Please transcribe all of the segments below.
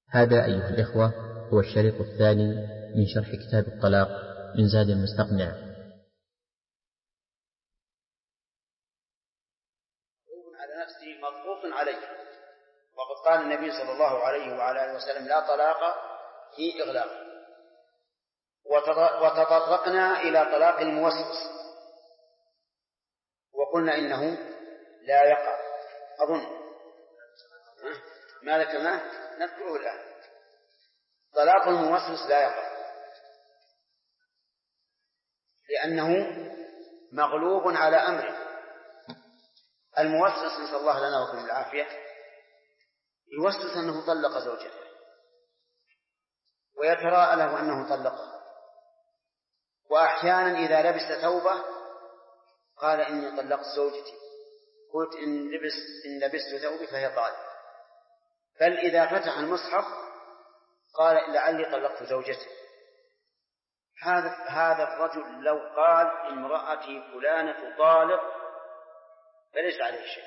هذا أيها الإخوة هو الشريط الثاني من شرح كتاب الطلاق من زاد المستقنع. على نفسه مضغوط عليه، وقد قال النبي صلى الله عليه وعلى آله وسلم: لا طلاق في إغلاق. وتطرقنا إلى طلاق الموسوس وقلنا إنه لا يقع. أظن ما ذكرناه نذكره الآن. طلاق الموسوس لا يقع لأنه مغلوب على أمره. الموسوس نسأل الله لنا وكم العافية يوسوس أنه طلق زوجته ويتراءى له أنه طلقها، وأحيانا إذا لبس ثوبه قال إني طلقت زوجتي، قلت إن لبست ثوبي فهي طالق. بل إذا فتح المصحف قال لعلي طلقت زوجتي. هذا الرجل لو قال امرأتي فلانة طالق فليس عليه شيء.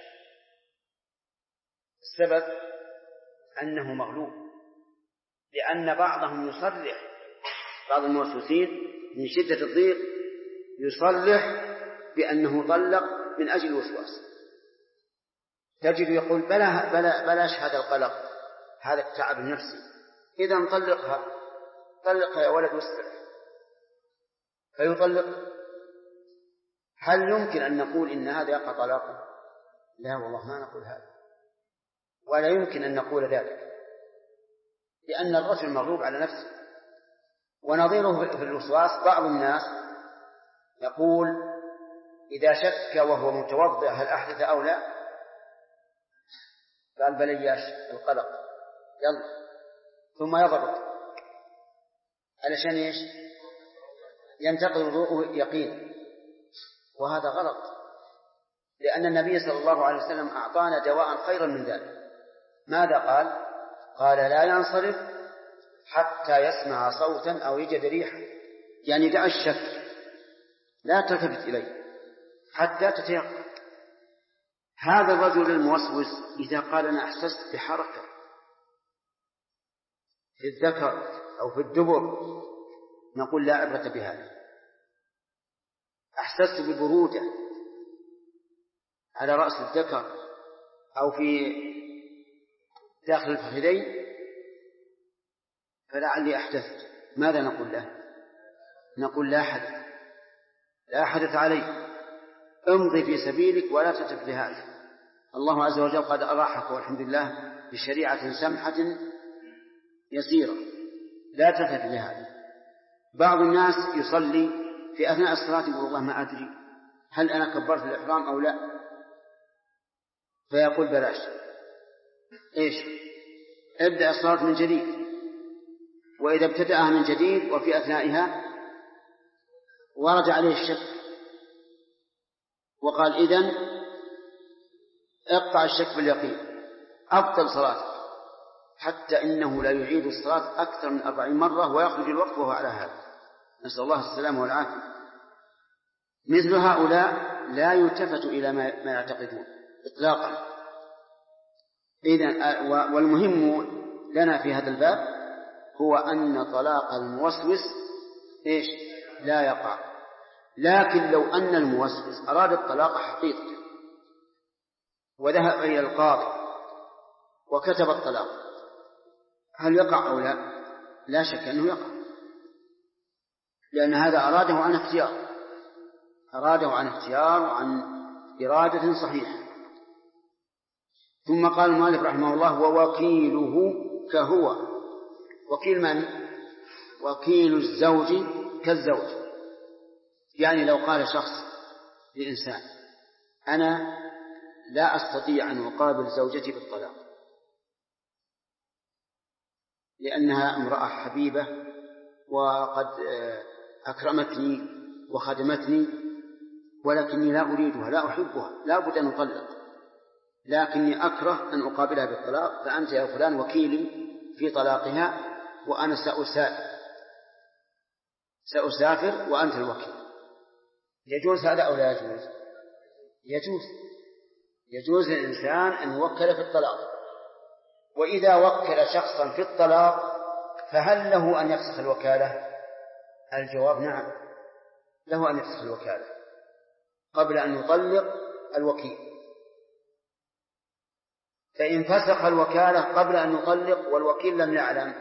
السبب أنه مغلوب، لأن بعضهم يصرح، بعض الموسوسين من شدة الضيق يصرح بأنه طلق من أجل الوسواس. تجد يقول بلاش هذا القلق، هذا التعب النفسي، إذا طلقها يا ولد واسترح، فيطلق. هل يمكن أن نقول إن هذا يقع طلاقا؟ لا والله ما نقول هذا، ولا يمكن أن نقول ذلك، لأن الرجل مغلوب على نفسه. ونظيره في الوسواس بعض الناس يقول إذا شك وهو متوضئ هل أحدث أو لا، قال بلياش القلق يلا، ثم يضبط علشان إيش؟ ينتقل وضوءه يقين. وهذا غلط، لأن النبي صلى الله عليه وسلم أعطانا دواء خيرا من ذلك. ماذا قال؟ قال لا ينصرف حتى يسمع صوتا أو يجد ريحا، يعني دع الشك، لا تلتفت إليه حتى تتيقن. هذا الرجل الموسوس إذا قال أنا أحسست بحركة في الذكر أو في الدبر نقول لا عبرة بهذا. أحسست ببرودة على رأس الذكر أو في داخل الفخذين فلعلي أحدثت، ماذا نقول له؟ نقول لا حدث عليه، امضي في سبيلك ولا تتف لهذا. الله عز وجل قد أراحك والحمد لله بشريعة سمحة يسيرة، لا تتف لهذا. بعض الناس يصلي في أثناء الصلاة يقول والله ما أدري هل أنا كبرت الإحرام أو لا، فيقول بلاش، إيش؟ ابدأ الصلاة من جديد. وإذا ابتدأها من جديد وفي أثنائها ورد عليه الشك وقال إذن اقطع الشك باليقين، أبطل صلاتك، حتى إنه لا يعيد الصلاة أكثر من 40 مرة ويخرج الوقت وهو على هذا، نسأل الله السلامة والعافية. مثل هؤلاء لا يلتفت إلى ما يعتقدون إطلاقا. والمهم لنا في هذا الباب هو أن طلاق الموسوس إيش؟ لا يقع. لكن لو أن الموسوس أراد الطلاق حقيقة وذهب إلى القاضي وكتب الطلاق هل يقع أو لا؟ لا شك أنه يقع، لأن هذا أراده عن اختيار وعن إرادة صحيحة. ثم قال المؤلف رحمه الله ووكيله كهو. وكيل من؟ وكيل الزوج كالزوج. يعني لو قال شخص لإنسان أنا لا أستطيع أن أقابل زوجتي بالطلاق لأنها امرأة حبيبة وقد أكرمتني وخدمتني، ولكني لا أريدها، لا أحبها، لا بد أن أطلق، لكني أكره أن أقابلها بالطلاق، فأنت يا فلان وكيلي في طلاقها وأنا سأسافر وأنت الوكيل. يجوز هذا أو لا يجوز؟ يجوز للإنسان أن يوكل في الطلاق، وإذا وكل شخصا في الطلاق فهل له أن يفسخ الوكالة؟ الجواب نعم، له أن يفسخ الوكالة قبل أن يطلق الوكيل. فإن فسخ الوكالة قبل أن يطلق والوكيل لم يعلم،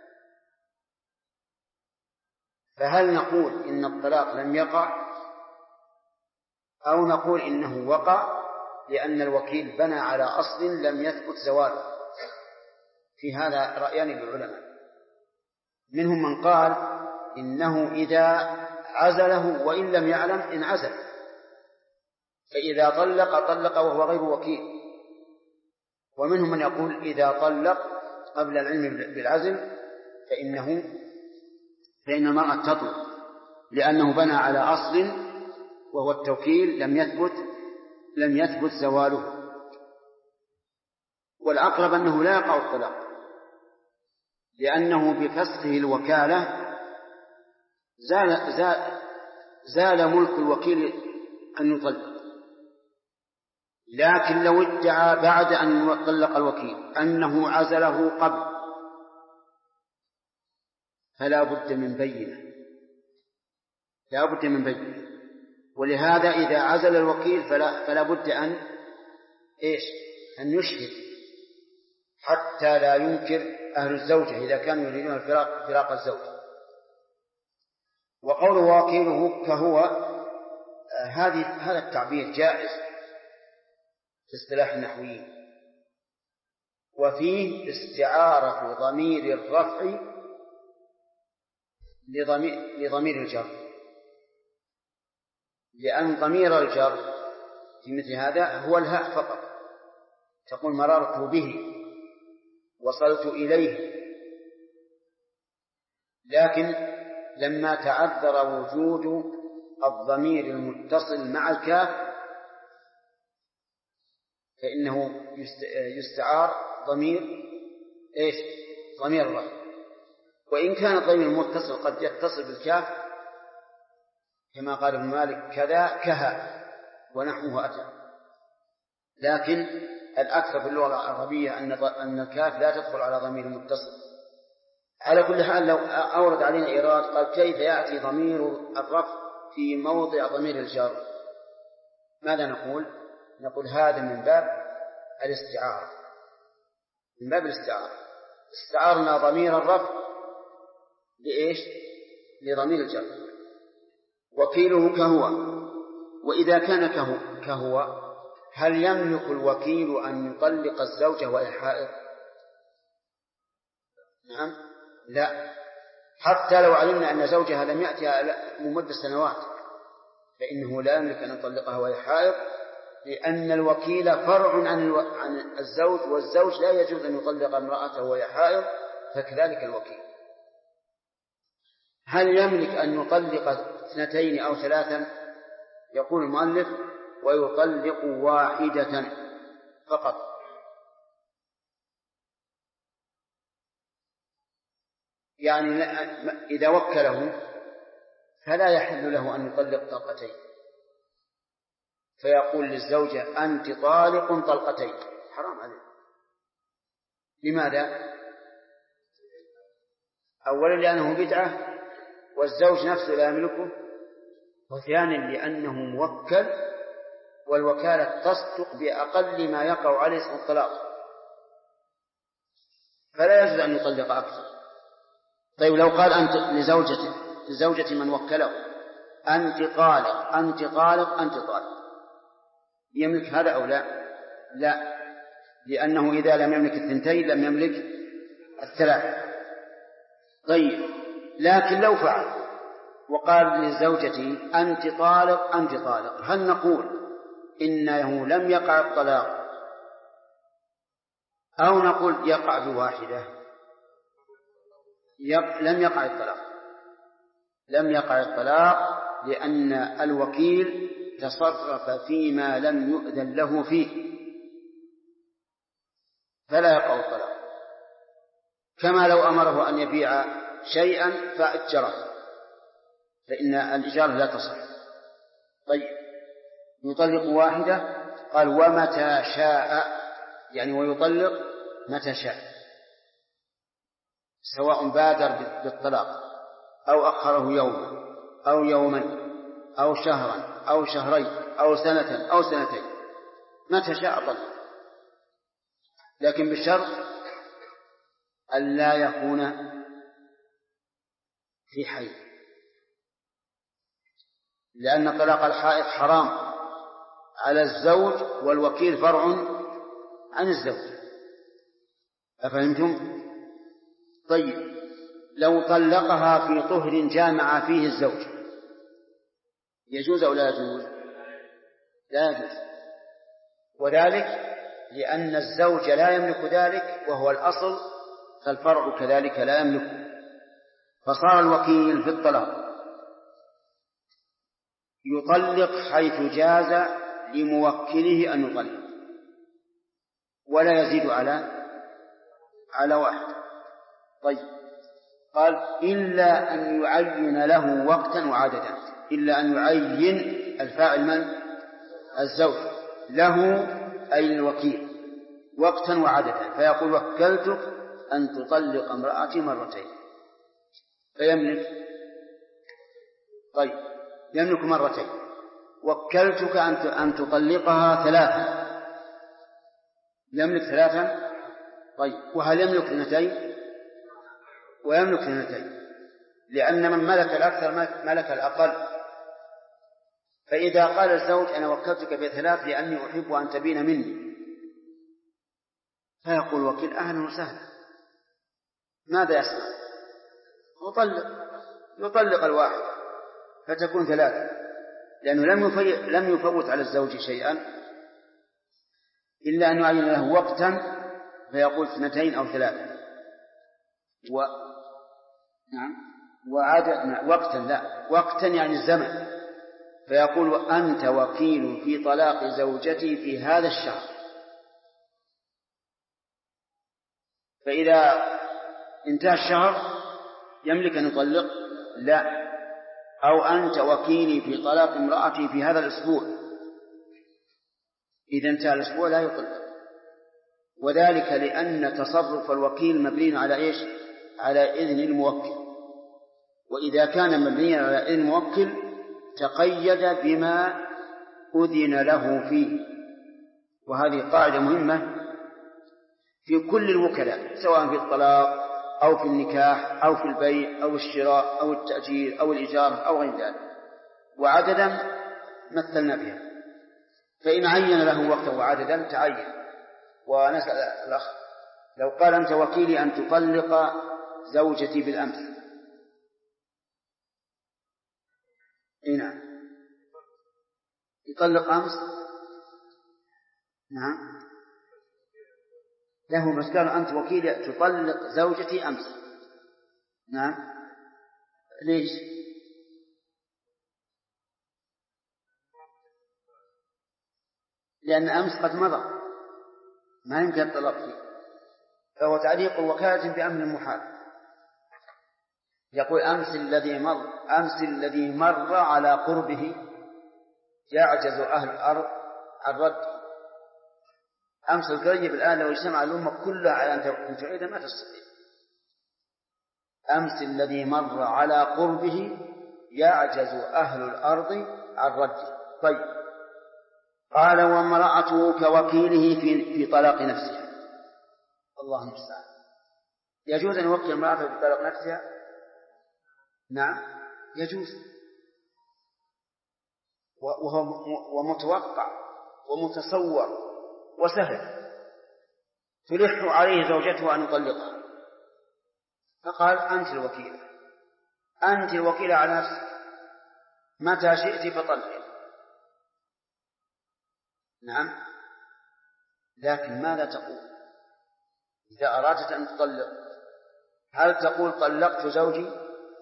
فهل نقول إن الطلاق لم يقع، أو نقول إنه وقع لأن الوكيل بنى على أصل لم يثبت زواله؟ في هذا رأيان للعلماء، منهم من قال إنه إذا عزله وإن لم يعلم انعزل، فإذا طلق وهو غير وكيل. ومنهم من يقول إذا طلق قبل العلم بالعزل فإن المرأة تطلق، لأنه بنى على أصل وهو التوكيل لم يثبت زواله. والأقرب أنه لا يقع الطلاق، لأنه بفسخه الوكالة زال ملك الوكيل أن يطلق. لكن لو ادعى بعد أن يطلق الوكيل أنه عزله قبل فلا بد من بينة، ولهذا إذا عزل الوكيل فلا بد أن يشهد حتى لا ينكر أهل الزوجة إذا كانوا يريدون فراق الزوج. وقوله وكيله كهو، هذا التعبير جائز في اصطلاح النحويين، وفيه استعارة ضمير الرفع لضمير الجر، لأن ضمير الجر في مثل هذا هو الهاء فقط، تقول مررت به، وصلت إليه. لكن لما تعذر وجود الضمير المتصل مع الكاف فإنه يستعار ضمير الرفع. وإن كان الضمير المتصل قد يتصل بالكاف كما قال ابن مالك كذا كها ونحوه أتى، لكن الأكثر في اللغة العربية أن الكاف لا تدخل على ضمير المتصل. على كل حال لو أورد علينا إيراد قال كيف يأتي ضمير الرفع في موضع ضمير الجر، ماذا نقول؟ نقول هذا من باب الاستعارة، استعارنا ضمير الرفع لضمير الجر. وكيله كهو، وإذا كان كهو هل يملك الوكيل أن يطلق الزوجة وهي حائض؟ نعم، لا، حتى لو علمنا أن زوجها لم يأتها مدة سنوات فإنه لا يملك أن يطلقها وهي حائض، لأن الوكيل فرع عن الزوج، والزوج لا يجوز أن يطلق امرأته وهي حائض، فكذلك الوكيل. هل يملك أن يطلق 2 أو 3؟ يقول المؤلف ويطلق واحدة فقط، يعني إذا وكله فلا يحل له أن يطلق طلقتين، فيقول للزوجة أنت طالق طلقتين، حرام عليه. لماذا؟ أولا لأنه بدعة والزوج نفسه لا يملكه، وثانيا لأنه موكل والوكالة تصدق بأقل ما يقع عليه اسم الطلاق، فلا يجوز أن يطلق أكثر. طيب لو قال أنت لزوجة من وكله أنت طالق، يملك هذا أو لا، لأنه إذا لم يملك 2 لم يملك 3. طيب لكن لو فعل وقال لزوجته أنت طالق هل نقول إنه لم يقع الطلاق أو نقول يقع بواحدة؟ لم يقع الطلاق لأن الوكيل تصرف فيما لم يؤذن له فيه، فلا يقع الطلاق. كما لو أمره أن يبيع شيئا فأجره فإن الإجارة لا تصح. طيب يطلق واحدة، قال ومتى شاء، يعني ويطلق متى شاء، سواء بادر بالطلاق أو أخره يوما أو يوما أو شهرا أو شهرين أو سنة أو سنتين، متى شاء طلق، لكن بشرط أن لا يكون في حيض، لأن طلاق الحائض حرام على الزوج والوكيل فرع عن الزوج. أفهمتم؟ طيب، لو طلقها في طهر جامع فيه الزوج يجوز أو لا يجوز؟ لا يجوز، وذلك لأن الزوج لا يملك ذلك وهو الأصل، فالفرع كذلك لا يملك، فصار الوكيل في الطلاق يطلق حيث جاز لموكله أن يطلق، ولا يزيد على واحد. طيب، قال إلا أن يعين له وقتا وعددا، إلا أن يعين الفاعل من؟ الزوج، له أي الوكيل، وقتا وعددا، فيقول وكلتك أن تطلق امرأتي مرتين، فيملك. طيب، يملك مرتين. وكلتك أن تطلقها ثلاثا، يملك ثلاثا. طيب، وهل يملك اثنتين؟ ويملك اثنتين، لأن من ملك الأكثر ملك الأقل. فإذا قال الزوج أنا وكلتك بثلاث لأني أحب أن تبين مني، فيقول وكيل أهلا وسهلا، ماذا يصنع؟ يطلق الواحد فتكون ثلاثة، لأنه لم يفوت على الزوج شيئا، إلا أن يعين له وقتا فيقول اثنتين أو ثلاثة. وقتا يعني الزمن، فيقول أنت وكيل في طلاق زوجتي في هذا الشهر، فإذا انتهى الشهر يملك أن يطلق؟ لا. أو أنت وكيلي في طلاق امرأتي في هذا الأسبوع، إذا انتهى الأسبوع لا يطلق، وذلك لأن تصرف الوكيل مبني على إيش؟ على إذن الموكل، وإذا كان مبنيا على إذن الموكل تقيد بما أذن له فيه، وهذه قاعدة مهمة في كل الوكلاء، سواء في الطلاق أو في النكاح أو في البيع أو الشراء أو التأجير أو الإجارة أو غير ذلك. وعددا مثلنا بها، فإن عين له وقتا وعددا تعين. ونسأل الأخ لو قال أنت وكيلي أن تطلق زوجتي بالأمس، نعم، يطلق أمس، نعم له، بس قال أنت وكيلي تطلق زوجتي أمس، نعم، ليش؟ لأن أمس قد مضى، ما يمكن الطلاق فيه، فهو تعليق الوكالة بأمر محال. يقول أمس الذي مر على قربه يعجز أهل الأرض عن رد. أمس القريب الآن لو اجتمع الأمة كلها على أن تعيد ما تستطيع. أمس الذي مر على قربه يعجز أهل الأرض عن رد. طيب، قال وامرأته كوكيله في طلاق نفسها. الله المستعان. يجوز أن يوكل امرأته في طلاق نفسها؟ نعم يجوز، وهو متوقع ومتصور وسهل. تلح عليه زوجته أن يطلقها، فقال أنت الوكيلة على نفسك، متى شئت فطلق. نعم، لكن ماذا تقول إذا أرادت أن تطلق؟ هل تقول طلقت زوجي؟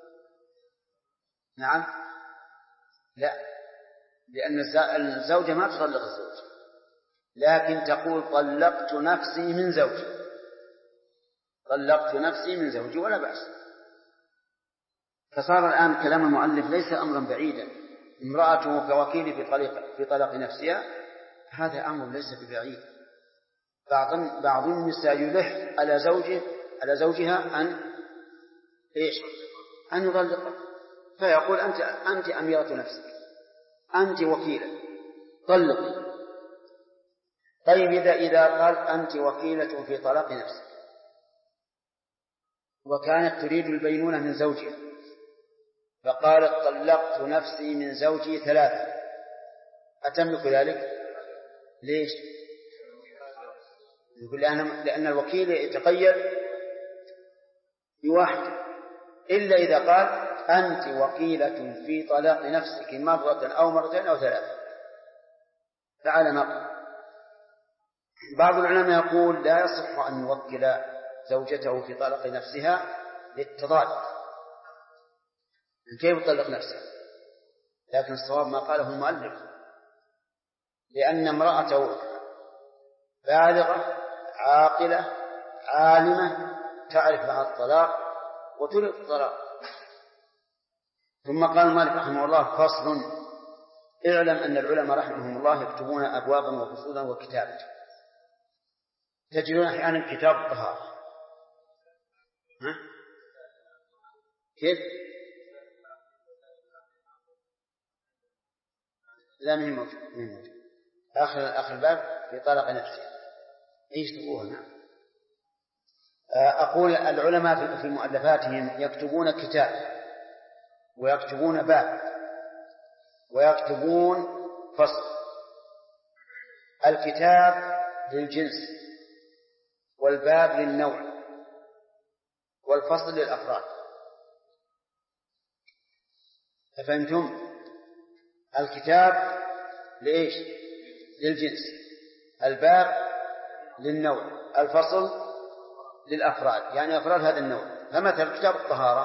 نعم، لا، لأن الزوجة ما تطلق الزوج، لكن تقول طلقت نفسي من زوجي، طلقت نفسي من زوجي، ولا بأس. فصار الآن كلام المؤلف ليس أمرا بعيدا، امرأته كوكيل في طلاق نفسها، هذا أمر ليس ببعيد، بعض النساء يلح على زوجها أن يطلق، فيقول أنت أميرة نفسك، أنت وكيلة، طلقي. طيب إذا قال أنت وكيلة في طلاق نفسك، وكانت تريد البينونة من زوجها، فقالت طلقت نفسي من زوجي 3، أتملك ذلك؟ ليش؟ يقول لأن الوكيل يتقيد بواحد، إلا إذا قال أنت وكيلة في طلاق نفسك مرة أو مرتين أو 3، فعلى نقل. بعض العلماء يقول لا يصح أن يوكل زوجته في طلاق نفسها للتضاد، كيف يطلق نفسه؟ لكن الصواب ما قاله المؤلف، لأن امرأته بالغة عاقلة عالمة تعرف معنى الطلاق وتريد الطلاق. ثم قال المؤلف رحمه الله: فصل: اعلم أن العلماء رحمهم الله يكتبون أبوابا وفصولا وكتابا. تجدون أحيانا كتاب الطهارة، كيف؟ لا من موجود آخر الباب في طلاق نفسه، ايش تقول؟ أقول العلماء في مؤلفاتهم يكتبون كتاب، ويكتبون باب، ويكتبون فصل. الكتاب للجنس، والباب للنوع، والفصل للأفراد. فهمتم؟ الكتاب لإيش؟ للجنس، الباب للنوع، الفصل للأفراد، يعني أفراد هذا النوع. فمثل كتاب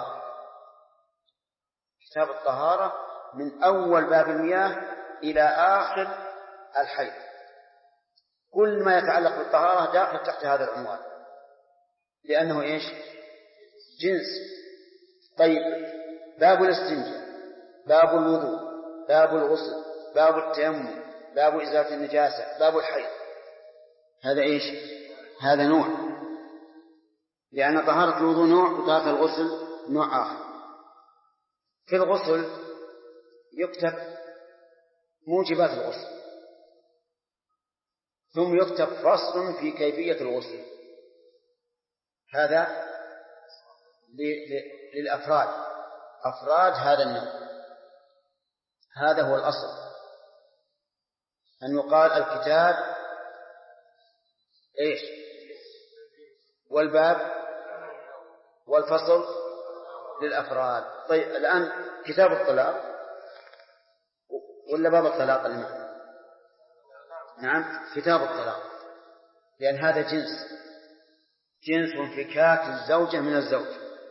الطهارة من أول باب المياه إلى آخر الحيض، كل ما يتعلق بالطهارة داخل تحت هذا العنوان، لأنه إيش؟ جنس. طيب، باب الاستنجاء، باب الوضوء، باب الغسل، باب التيمم، باب إزالة النجاسة، باب الحيض، هذا إيش؟ هذا نوع، لأن طهارة الوضوء نوع، وطهارة الغسل نوع آخر. في الغسل يكتب موجبات الغسل، ثم يكتب فصل في كيفية الغسل، هذا للأفراد، أفراد هذا النوع. هذا هو الأصل، أن يقال الكتاب إيش؟ والباب والفصل للأفراد. طيب، الآن كتاب الطلاق ولا باب الطلاق المعنى؟ نعم، كتاب الطلاق، لأن هذا جنس انفكاك الزوجة من الزوج.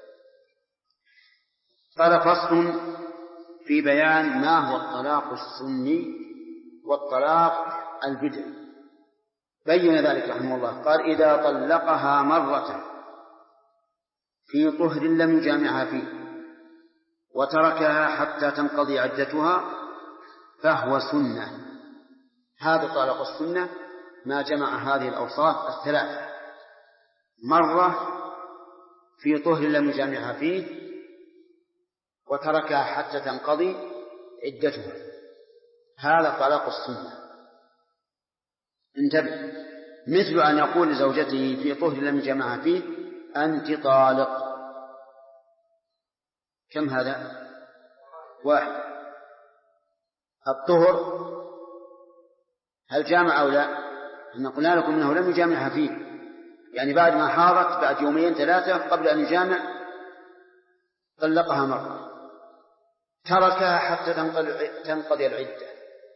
قال: فصل في بيان ما هو الطلاق السني والطلاق البدعي. بين ذلك رحمه الله، قال: إذا طلقها مرة في طهر لم يجامعها فيه وتركها حتى تنقضي عدتها فهو سنة. هذا طلاق السنة ما جمع هذه الأوصاف الثلاث: مرة في طهر لم يجامعها فيه، وتركها حتى تنقضي عدتها، هذا طلاق السنة. انتبه، مثل أن يقول لزوجته في طهر لم يجامعها فيه: أنت طالق. كم هذا؟ 1. الطهر هل جامع أو لا؟ نقول لكم إنه لم يجامعها فيه، يعني بعد ما حاضت، بعد 2-3 قبل أن يجامع طلقها مرة، تركها حتى تنقضي العدة،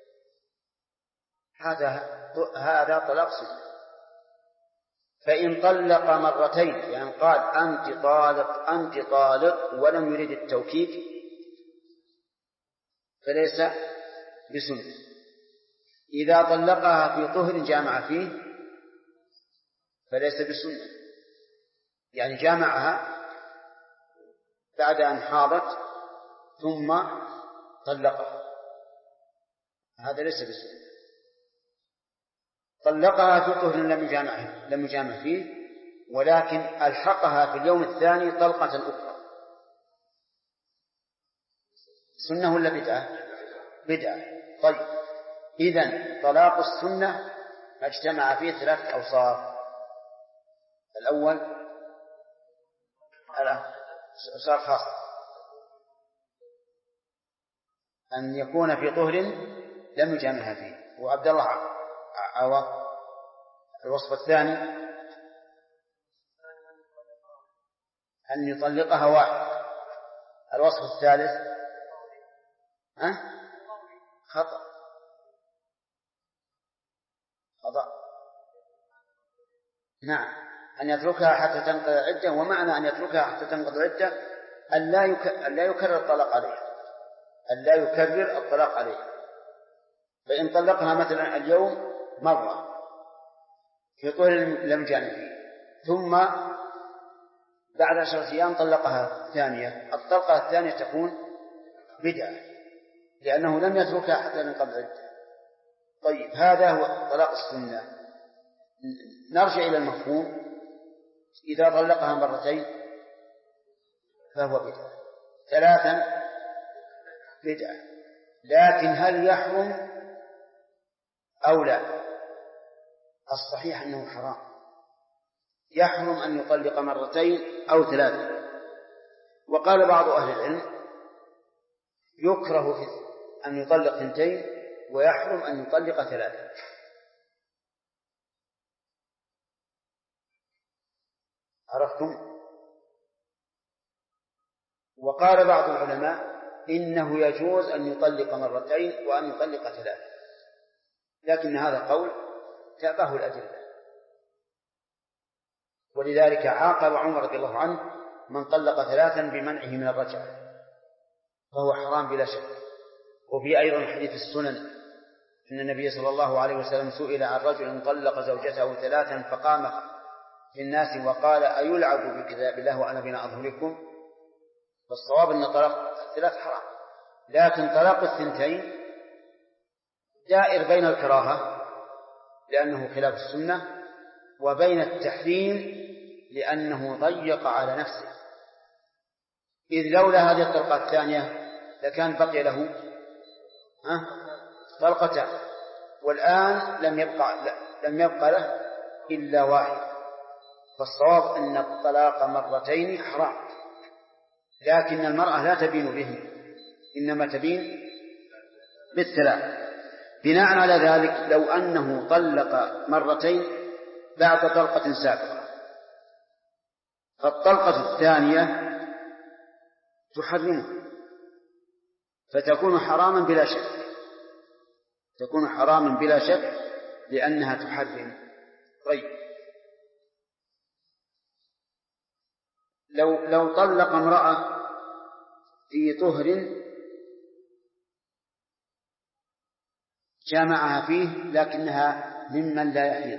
هذا طلاق سنة. فإن طلق مرتين، يعني قال أنت طالق أنت طالق ولم يريد التوكيد، فليس بسنة. إذا طلقها في طهر جامع فيه فليس بسنة، يعني جامعها بعد أن حاضت ثم طلقها، هذا ليس بسنة. طلقها في طهر لم يجامع فيه، ولكن ألحقها في اليوم الثاني طلقة أخرى، سنة ولا بدعة؟ بدعة. طيب، إذن طلاق السنة اجتمع فيه 3 أوصاف. الأول صار خاص، أن يكون في طهر لم يجامعها فيه، وعبد الله عوض. الوصف الثاني أن يطلقها واحد. الوصف الثالث خطأ نعم، أن يتركها حتى تنقضي العدة. ومعنى أن يتركها حتى تنقضي العدة أن لا يكرر الطلاق عليها، أن لا يكرر الطلاق عليها. فإن طلقها مثلا اليوم مرة في طول لم جامع فيه، ثم بعد 10 أيام طلقها ثانية، الطلقة الثانية تكون بدعة، لأنه لم يتركها حتى تنقضي العدة. طيب، هذا هو طلاق السنة. نرجع إلى المفهوم. إذا طلقها مرتين فهو بدعة، 3 بدعة. لكن هل يحرم أو لا؟ الصحيح أنه حرام، يحرم أن يطلق مرتين أو 3. وقال بعض أهل العلم يكره أن يطلق 2 ويحرم أن يطلق 3. عرفتم؟ وقال بعض العلماء إنه يجوز أن يطلق مرتين وأن يطلق 3، لكن هذا قول تابعه الأدلة. ولذلك عاقب عمر رضي الله عنه من طلق 3 بمنعه من الرجعة، فهو حرام بلا شك. وفي أيضا حديث السنن أن النبي صلى الله عليه وسلم سئل عن رجل طلق زوجته 3 فقام في الناس وقال أيلعب بكتاب الله وأنا بين أظهركم؟ فالصواب أن طلاق 3 حرام، لكن طلاق 2 دائر بين الكراهة لأنه خلاف السنة، وبين التحريم لأنه ضيق على نفسه. إذ لولا هذه الطلقة الثانية لكان بقي له طلقتان، والآن لم يبقى له إلا واحد. فالصواب أن الطلاق مرتين حرام، لكن المرأة لا تبين به، إنما تبين بالثلاث. بناء على ذلك لو أنه طلق مرتين بعد طلقة سابقة، فالطلقة الثانية تحرمه، فتكون حراما بلا شك، تكون حراما بلا شك لأنها تحرم. طيب، لو طلق امرأة في طهر جامعها فيه لكنها ممن لا يحيض،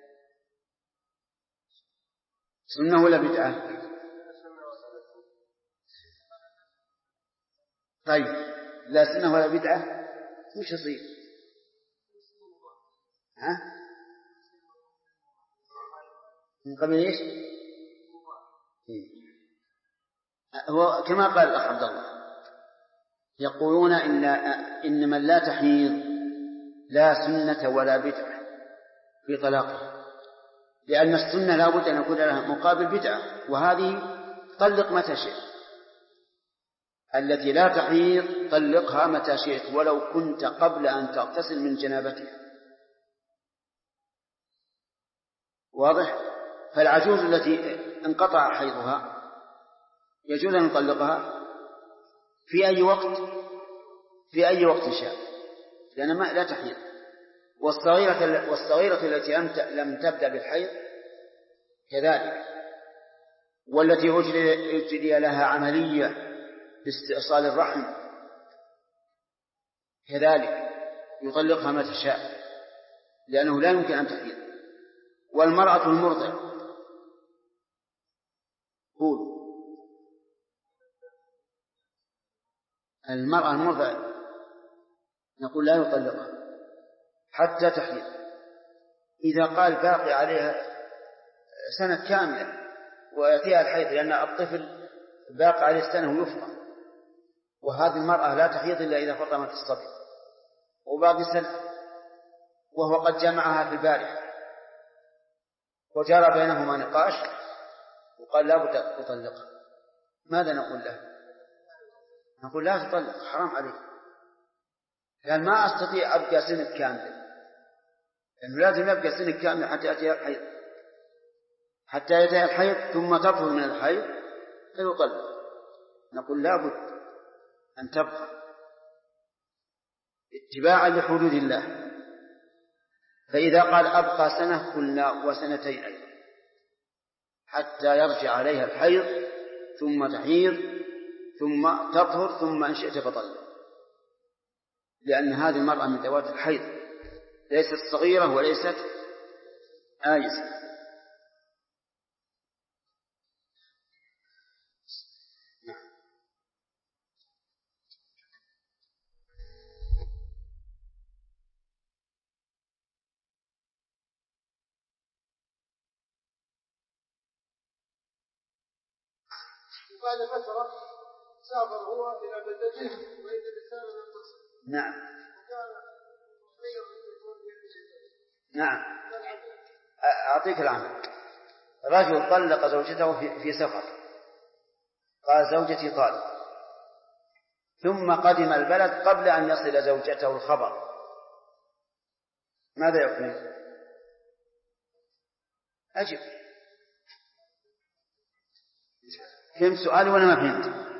سنة ولا بدعة؟ طيب، لا سنة ولا بدعة، وش يصير؟ من قبل ايش؟ هو كما قال الأخ عبد الله، يقولون إن من لا تحيض لا سنة ولا بدعة في طلاقه، لأن السنة لا بد أن يكون لها مقابل بدعة، وهذه طلق متى شئت. التي لا تحيض طلقها متى شئت ولو كنت قبل أن تغتسل من جنابتها. واضح؟ فالعجوز التي انقطع حيضها يجوز أن يطلقها في أي وقت شاء، لأن لا تحيض. والصغيرة التي لم تبدأ بالحيض كذلك، والتي أجري لها عملية باستئصال الرحم كذلك يطلقها متى شاء، لأنه لا يمكن أن تحيض. والمرأة المرضع، المرأة المرضع نقول لا يطلقها حتى تحيض، إذا قال باقي عليها سنة كاملة ويأتيها الحيض، لأن الطفل باقي عليه سنة ويفطر، وهذه المرأة لا تحيض إلا إذا فطمت الصبي وباقي سنة، وهو قد جمعها في البارحة وجرى بينهما نقاش وقال لا بد أطلقها، ماذا نقول له؟ نقول لا تطلق، حرام عليك. قال ما أستطيع أبقى سنة كاملة، لأنه لازم يبقى سنة كاملة حتى يأتي الحيض، حتى يأتي الحيض ثم تطهر من الحيض فيطلق. نقول لا بد أن تبقى اتباعا لحدود الله. فإذا قال أبقى سنة قلنا وسنتين أيضا حتى يرجع عليها الحيض ثم تحيض ثم تطهر ثم إن شئت فطلق، لأن هذه المرأة من ذوات الحيض ليست صغيرة وليست آيسة. بعد فترة سافر هو إلى بلدته وإذا الرسالة لم تصل. نعم. وكان خير من يكون نعم. أعطيك العمل. رجل طلق زوجته في سفر، قال زوجتي طالق، ثم قدم البلد قبل أن يصل زوجته الخبر، ماذا يقول؟ أجب. فهمت سؤالي ولا ما فهمت؟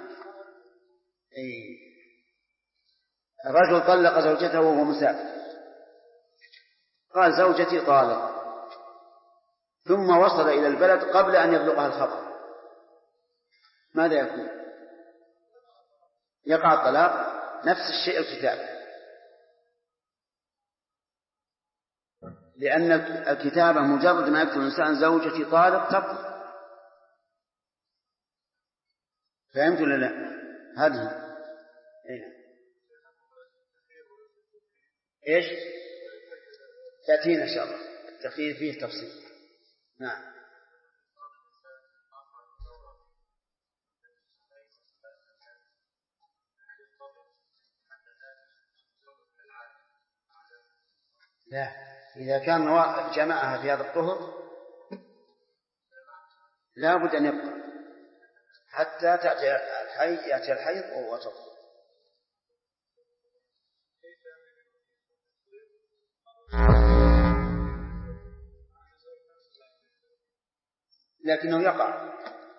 الرجل طلق زوجته وهو مسافر، قال زوجتي طالق، ثم وصل إلى البلد قبل أن يبلغها الخبر، ماذا يكون؟ يقع الطلاق، نفس الشيء الكتاب، لأن الكتابة مجرد ما يكتب الإنسان زوجتي طالق تبقى. فهمت ولا لا؟ هذه إيش؟ تأتينا إن شاء الله التخيير فيه تفصيل. نعم. لا، إذا كان جماعها في هذا الطهر لا بد أن يبقى حتى يأتي الحيض وتطهر. لكنه يقع،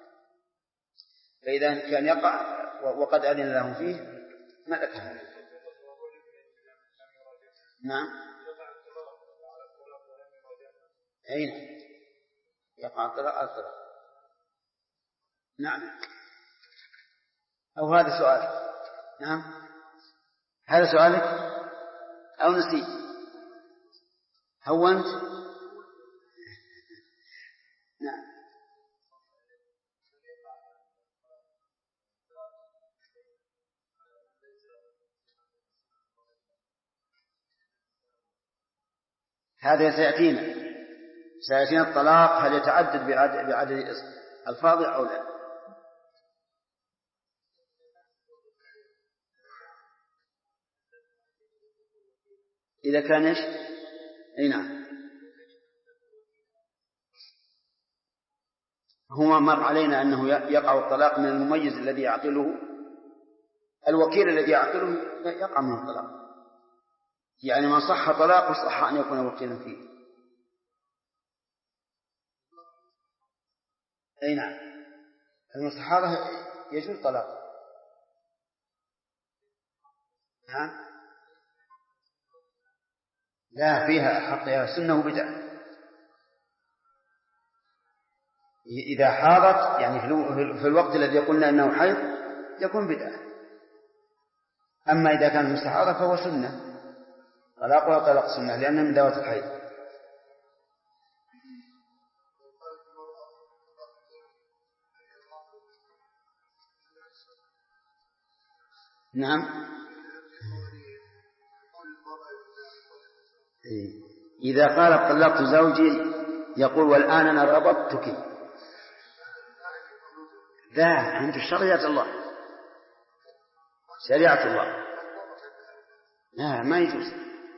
فإذا كان يقع وقد أذن له فيه ملكه. نعم. أين يقع الطلاق؟ نعم. أو هذا سؤال؟ نعم، هذا سؤالك أو نسيت؟ هونت؟ نعم. هذا سيأتينا الطلاق هل يتعدد بعدد الفاظ أو لا؟ إذا كان إيش؟ أي نعم. هو مر علينا أنه يقع الطلاق من المميز الذي يعقله، الوكيل الذي يعقله يقع من الطلاق، يعني من صح طلاق صح أن يكون وكيلا فيه. أي نعم، المستحاضة يجوز طلاق. نعم. لا، فيها حقها سنة وبدعة. إذا حاضت يعني في الوقت الذي قلنا أنه حيض يكون بدعة، أما إذا كان مستحاضة فهو سنة، طلاقها طلاق سنة لأنه من ذوات الحيض. نعم. إذا قال طلقت زوجي يقول والآن أنا ربطتك، لا، عند شريعة الله، شريعة الله، لا ما يجوز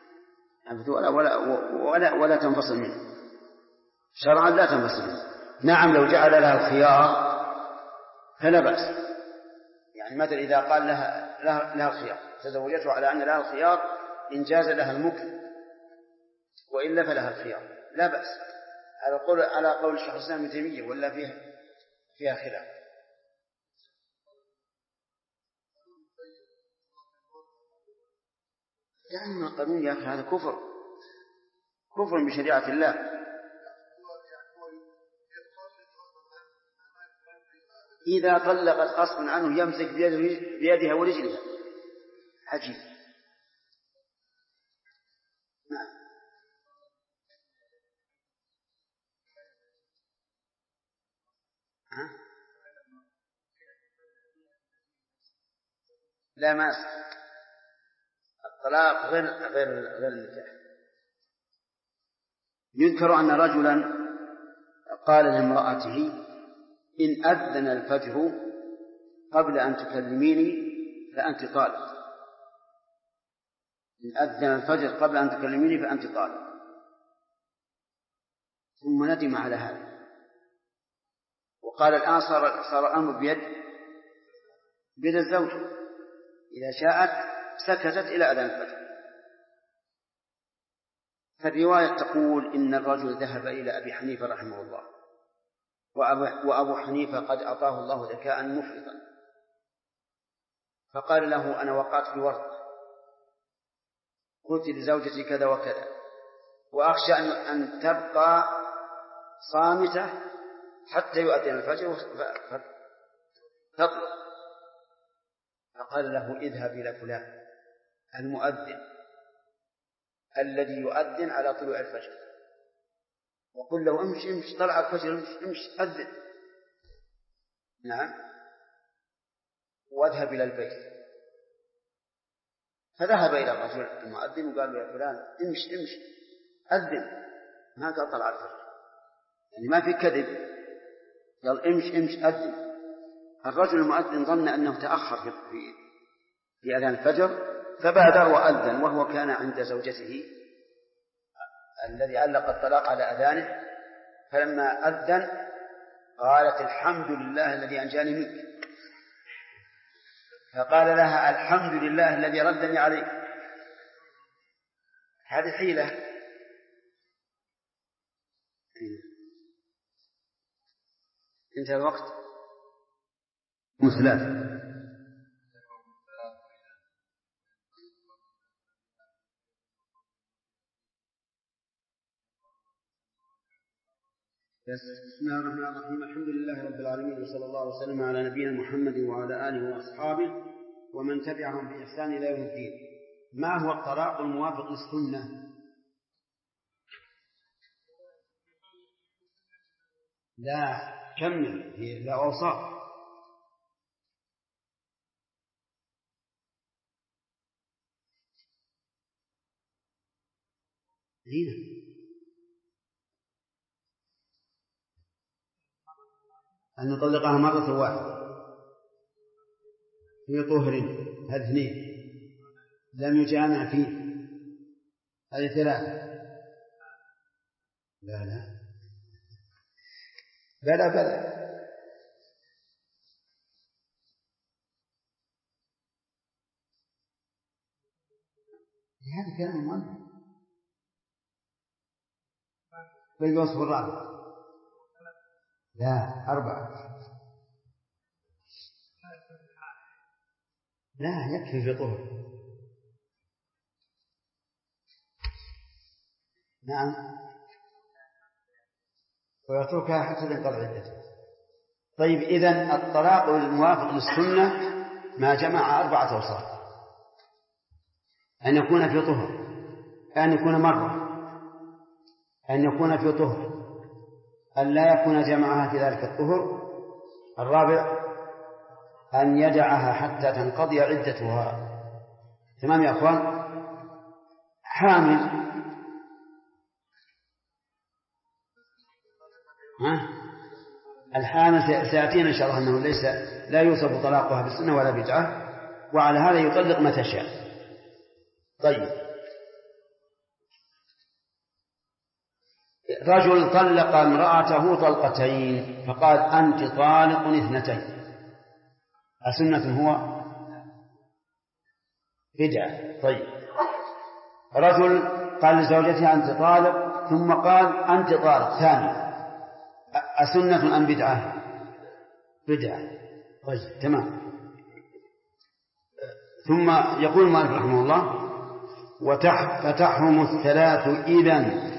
ولا تنفصل منه شرعا، لا تنفصل منه. نعم لو جعل لها الخيار فلا بأس، يعني مثلا إذا قال لها الخيار، تزوجته على أن لها الخيار إن جاز لها المكر، وإلا فلها الخيار لا بأس، على قول الشيخ الإسلام ابن تيمية، ولا فيها خلاف. يعني من القانون يا أخي هذا كفر بشريعة الله. إذا طلقت غصبا عنه يمسك بيدها ورجلها، عجيب. نعم. لا ما الطلاق غير النكاح. يذكر أن رجلا قال لامرأته إن أذن الفجر قبل أن تكلميني فأنت طالق، إن أذن الفجر قبل أن تكلميني فأنت طالق. ثم ندم على هذا وقال الآن صار الأمر بيد الزوج، إذا شاءت سكتت إلى أذان الفجر. فالرواية تقول إن الرجل ذهب إلى أبي حنيفة رحمه الله، وأبو حنيفة قد أعطاه الله ذكاء مفرطا، فقال له أنا وقعت في ورطة، قلت لزوجتي كذا وكذا، وأخشى أن تبقى صامتة حتى يؤذن الفجر فتطلق. فقال له اذهب إلى فلان المؤذن الذي يؤذن على طلوع الفجر، وقل له امشي طلع الفجر، امشي أذن. نعم. واذهب إلى البيت. فذهب إلى الرجل المؤذن وقال له يا فلان امشي أذن، ما قال طلع الفجر، يعني ما في كذب، قال امشي أذن. الرجل المؤذن ظن أنه تأخر في أذان الفجر فبادر وأذن، وهو كان عند زوجته الذي علق الطلاق على أذانه. فلما أذن قالت الحمد لله الذي أنجاني منك، فقال لها الحمد لله الذي ردني عليك. هذه حيلة. انتهى الوقت. مثلاث. بسم الله الرحمن الرحيم. الحمد لله رب العالمين، وصلى الله وسلم على نبينا محمد وعلى آله وأصحابه ومن تبعهم بإحسان إلى يوم الدين. ما هو الطلاق الموافق للسنة؟ لا كمل، هي لا أوصاف. هنا أن نطلقها مرة واحدة في طهر، هذه اثنين، لم يجامع فيه، هذه ثلاثة. بلى هذا كلام مهم. بالوصف الرابع لا 4. لا يكفي في طهر. نعم، ويتركها حتى تنقضي عدته. طيب إذن الطلاق الموافق للسنة ما جمع 4 أوصاف: أن يكون في طهر، أن يكون مرة، أن يكون في طهر، أن لا يكون جمعها في ذلك الطهر. الرابع أن يدعها حتى تنقضي عدتها. تمام يا أخوان؟ حامل الحامل سيأتينا إن شاء الله أنه لا يوصف طلاقها بالسنة ولا بدعة، وعلى هذا يطلق متى شاء. طيب، رجل طلق امرأته طلقتين فقال أنت طالق 2، أسنة هو؟ بدعة. طيب، رجل قال لزوجته أنت طالق ثم قال أنت طالق ثاني، أسنة أم بدعة؟ بدعة. طيب، تمام. ثم يقول المؤلف رحمه الله فتحرم الثلاث إذن،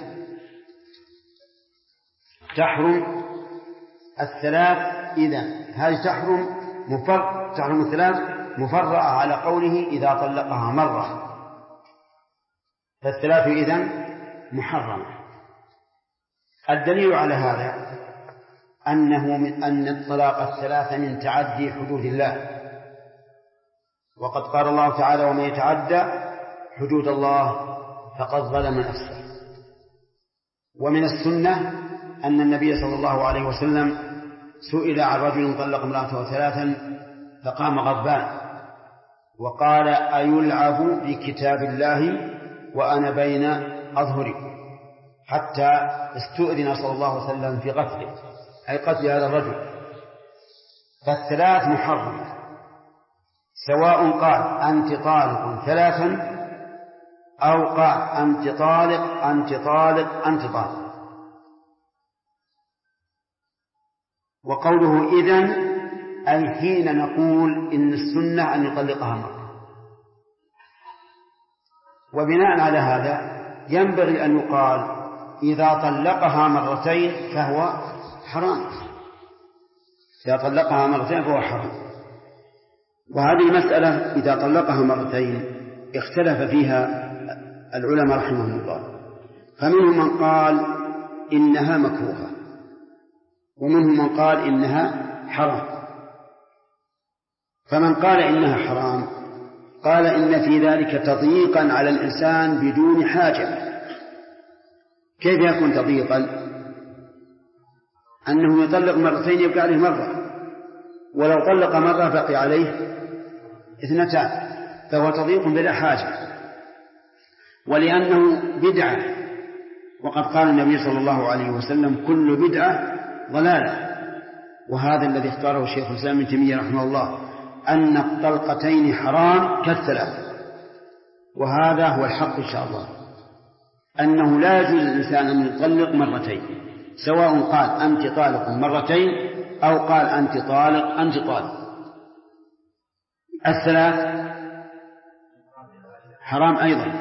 تحرم الثلاث إذن، هذه تحرم الثلاث مفرعة على قوله إذا طلقها مرة، فالثلاث إذن محرمة. الدليل على هذا أن الطلاق الثلاث من تعدي حدود الله، وقد قال الله تعالى ومن يتعدى حدود الله فقد ظلم نفسه. ومن السنة أن النبي صلى الله عليه وسلم سئل عن رجل طلق امرأته 3 فقام غضبان وقال أيلعب بكتاب الله وأنا بين أظهري، حتى استؤذن صلى الله عليه وسلم في قتله، أي قتل هذا الرجل. فالثلاث محرمة، سواء قال أنت طالق 3 أو قال أنت طالق أنت طالق أنت طالق. وقوله إذن أي حين نقول إن السنة أن يطلقها مرة. وبناء على هذا ينبغي أن يقال إذا طلقها 2 فهو حرام، إذا طلقها 2 فهو حرام. وهذه المسألة إذا طلقها 2 اختلف فيها العلماء رحمهم الله، فمنهم من قال إنها مكروهة، ومنهم من قال إنها حرام. فمن قال إنها حرام قال إن في ذلك تضييقا على الإنسان بدون حاجة. كيف يكون تضييقا؟ أنه يطلق 2 يبقى عليه مرة، ولو طلق مرة بقي عليه 2، فهو تضييق بلا حاجة. ولأنه بدعة، وقد قال النبي صلى الله عليه وسلم كل بدعة ضلالة. وهذا الذي اختاره الشيخ الإسلام ابن تيمية رحمه الله، أن الطلقتين حرام كالثلاث. وهذا هو الحق إن شاء الله، أنه لا يجوز للإنسان أن يطلق 2، سواء قال أنت طالق 2 أو قال أنت طالق أنت طالق. الثلاث حرام أيضا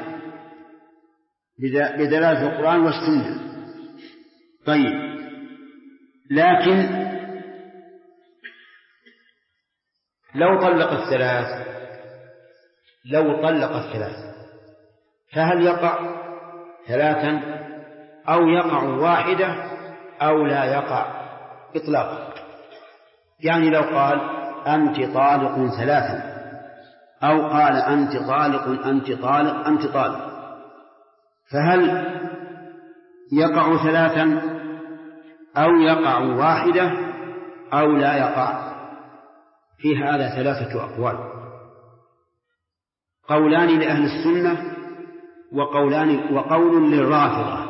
بدلالة القرآن والسنة. طيب، لكن لو طلق الثلاث فهل يقع 3 أو يقع 1 أو لا يقع إطلاقا؟ يعني لو قال أنت طالق 3 أو قال أنت طالق أنت طالق أنت طالق، فهل يقع 3 أو يقع 1 أو لا يقع؟ في هذا 3 أقوال، قولان لأهل السنة وقول للرافضة.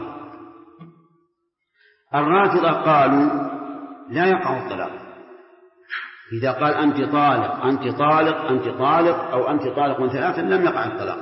الرافضة قالوا لا يقع الطلاق إذا قال أنت طالق أنت طالق أنت طالق أو أنت طالق 3 لم يقع الطلاق.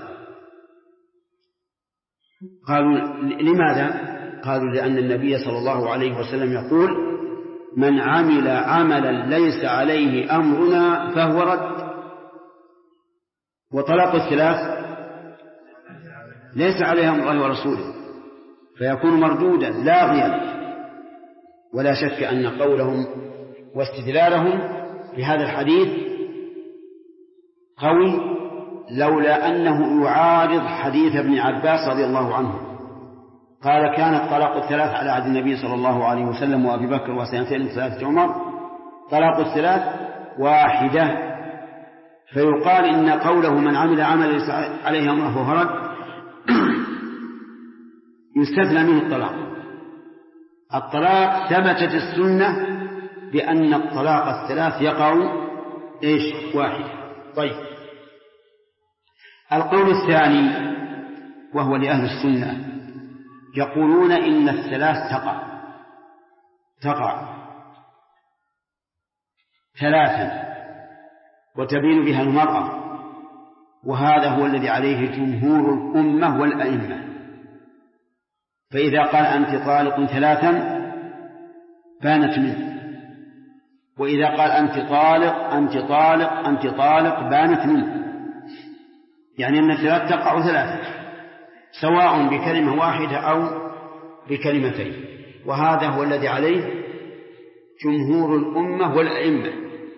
قالوا لماذا؟ قالوا لأن النبي صلى الله عليه وسلم يقول من عمل عملا ليس عليه أمرنا فهو رد. وطلاق 3 ليس عليه أمر الله ورسوله، فيكون مردودا لاغيا. ولا شك أن قولهم واستدلالهم بهذا الحديث قوي، لولا أنه يعارض حديث ابن عباس رضي الله عنه قال كان الطلاق 3 على عهد النبي صلى الله عليه وسلم وأبي بكر وسنتين ثلاثة عمر، طلاق 3 1. فيقال إن قوله من عمل عمل ليس عليه أمره فهو رد يستثنى منه الطلاق، الطلاق ثبتت السنة بأن الطلاق الثلاث يقع واحد. طيب، القول الثاني وهو لأهل السنة يقولون إن الثلاث تقع ثلاثا وتبين بها المرأة، وهذا هو الذي عليه جمهور الأمة والأئمة. فإذا قال أنت طالق ثلاثا بانت منه، وإذا قال أنت طالق بانت منه، يعني أن الثلاث تقع ثلاثا سواء بكلمة واحدة أو بكلمتين، وهذا هو الذي عليه جمهور الأمة والأئمة.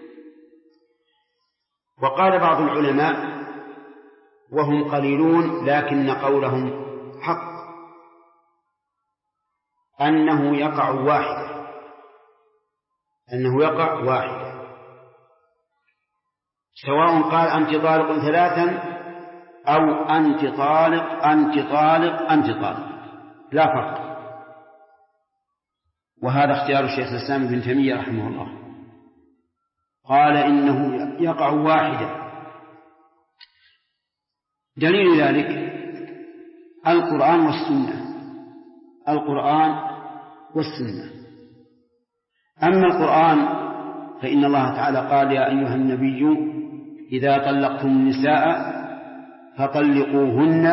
وقال بعض العلماء وهم قليلون لكن قولهم حق أنه يقع واحدة سواء قال أنت طالق ثلاثا أو أنت طالق لا فرق. وهذا اختيار الشيخ الإسلام ابن تيمية رحمه الله، قال إنه يقع واحدة. دليل ذلك القرآن والسنة. أما القرآن فإن الله تعالى قال يا أيها النبي إذا طلقتم النساء فطلقوهن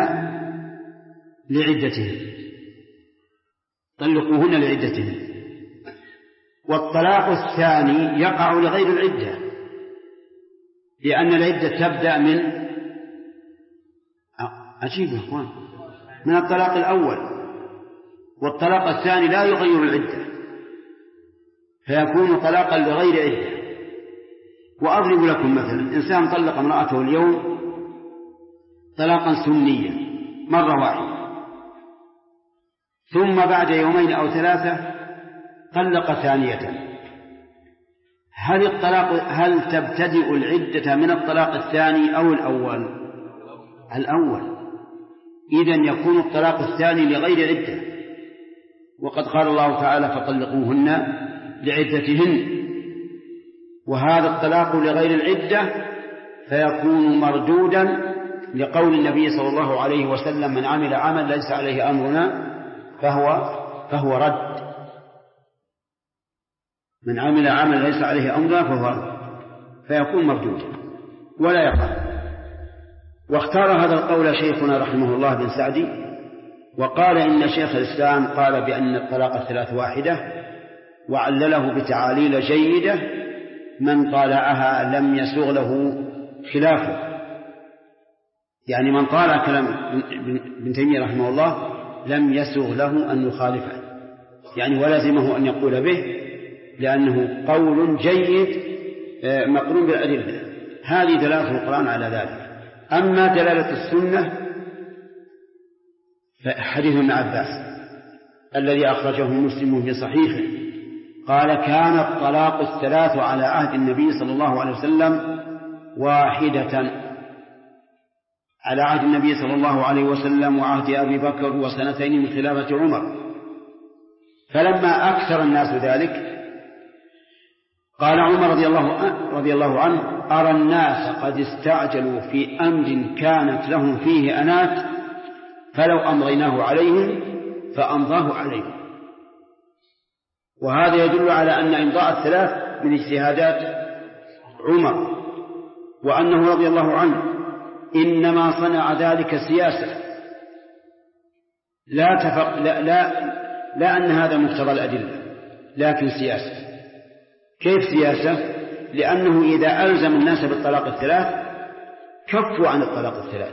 لعدتهن. والطلاق الثاني يقع لغير العدة، لأن العدة تبدأ من الطلاق الأول، والطلاق الثاني لا يغير العدة فيكون طلاقا لغير عدة. وأضرب لكم مثلا، إنسان طلق امرأته اليوم طلاقا سنيا مرة واحدة، ثم بعد يومين أو ثلاثة طلق ثانية، هل تبتدئ العدة من الطلاق الثاني أو الأول؟ إذن يكون الطلاق الثاني لغير عدة، وقد قال الله تعالى فطلقوهن لعدتهن، وهذا الطلاق لغير العدة فيكون مردودا لقول النبي صلى الله عليه وسلم من عمل عمل ليس عليه أمرنا فهو رد. من عمل عمل ليس عليه أمرنا فهو رد، فيكون مردودا ولا يقع. واختار هذا القول شيخنا رحمه الله بن سعدي، وقال إن شيخ الإسلام قال بأن الطلاق الثلاث واحدة، وعلله بتعاليل جيدة من طالعها لم يسوغ له خلافه. يعني من طالع كلام ابن تيمية رحمه الله لم يسوغ له أن يخالفه، يعني ولزمه أن يقول به، لأنه قول جيد مقرون بالأدلة. هذه دلالة القرآن على ذلك. أما دلالة السنة فحديث ابن عباس الذي أخرجه مسلم في صحيحه قال كان الطلاق الثلاث على عهد النبي صلى الله عليه وسلم واحدة، على عهد النبي صلى الله عليه وسلم وعهد أبي بكر وسنتين من خلافة عمر. فلما أكثر الناس ذلك قال عمر رضي الله عنه أرى الناس قد استعجلوا في أمر كانت لهم فيه أنات فلو أمضيناه عليهم فأمضاه عليهم. وهذا يدل على أن إمضاء الثلاث من اجتهادات عمر، وأنه رضي الله عنه إنما صنع ذلك سياسة، لا أن هذا مقتضى الأدلة، لكن سياسة. كيف سياسة؟ لأنه إذا ألزم الناس بالطلاق الثلاث كفوا عن الطلاق الثلاث.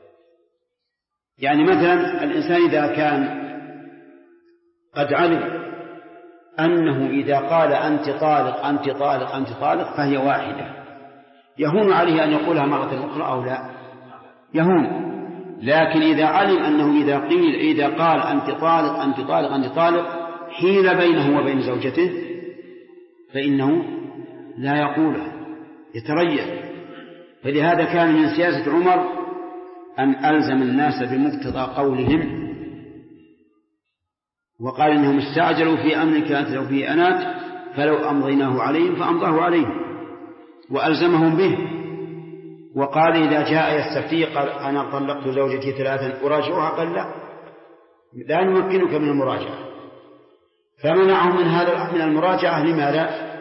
يعني مثلا الإنسان إذا كان قد علم أنه إذا قال أنت طالق فهي واحدة، يهون عليه أن يقولها مرة أخرى أو لا؟ يهون. لكن إذا علم أنه إذا قال أنت طالق حيل بينه وبين زوجته فإنه لا يقولها، يتريث. فلهذا كان من سياسة عمر أن ألزم الناس بمقتضى قولهم، وقال إنهم استعجلوا في أمر كانت له فيه أنات فلو أمضيناه عليهم فأمضاه عليهم وألزمهم به. وقال إذا جاء يستفتي قال أنا طلقت زوجتي 3 أراجعها، قال لا نمكنك من المراجعة، فمنعهم من هذا من المراجعة. لماذا؟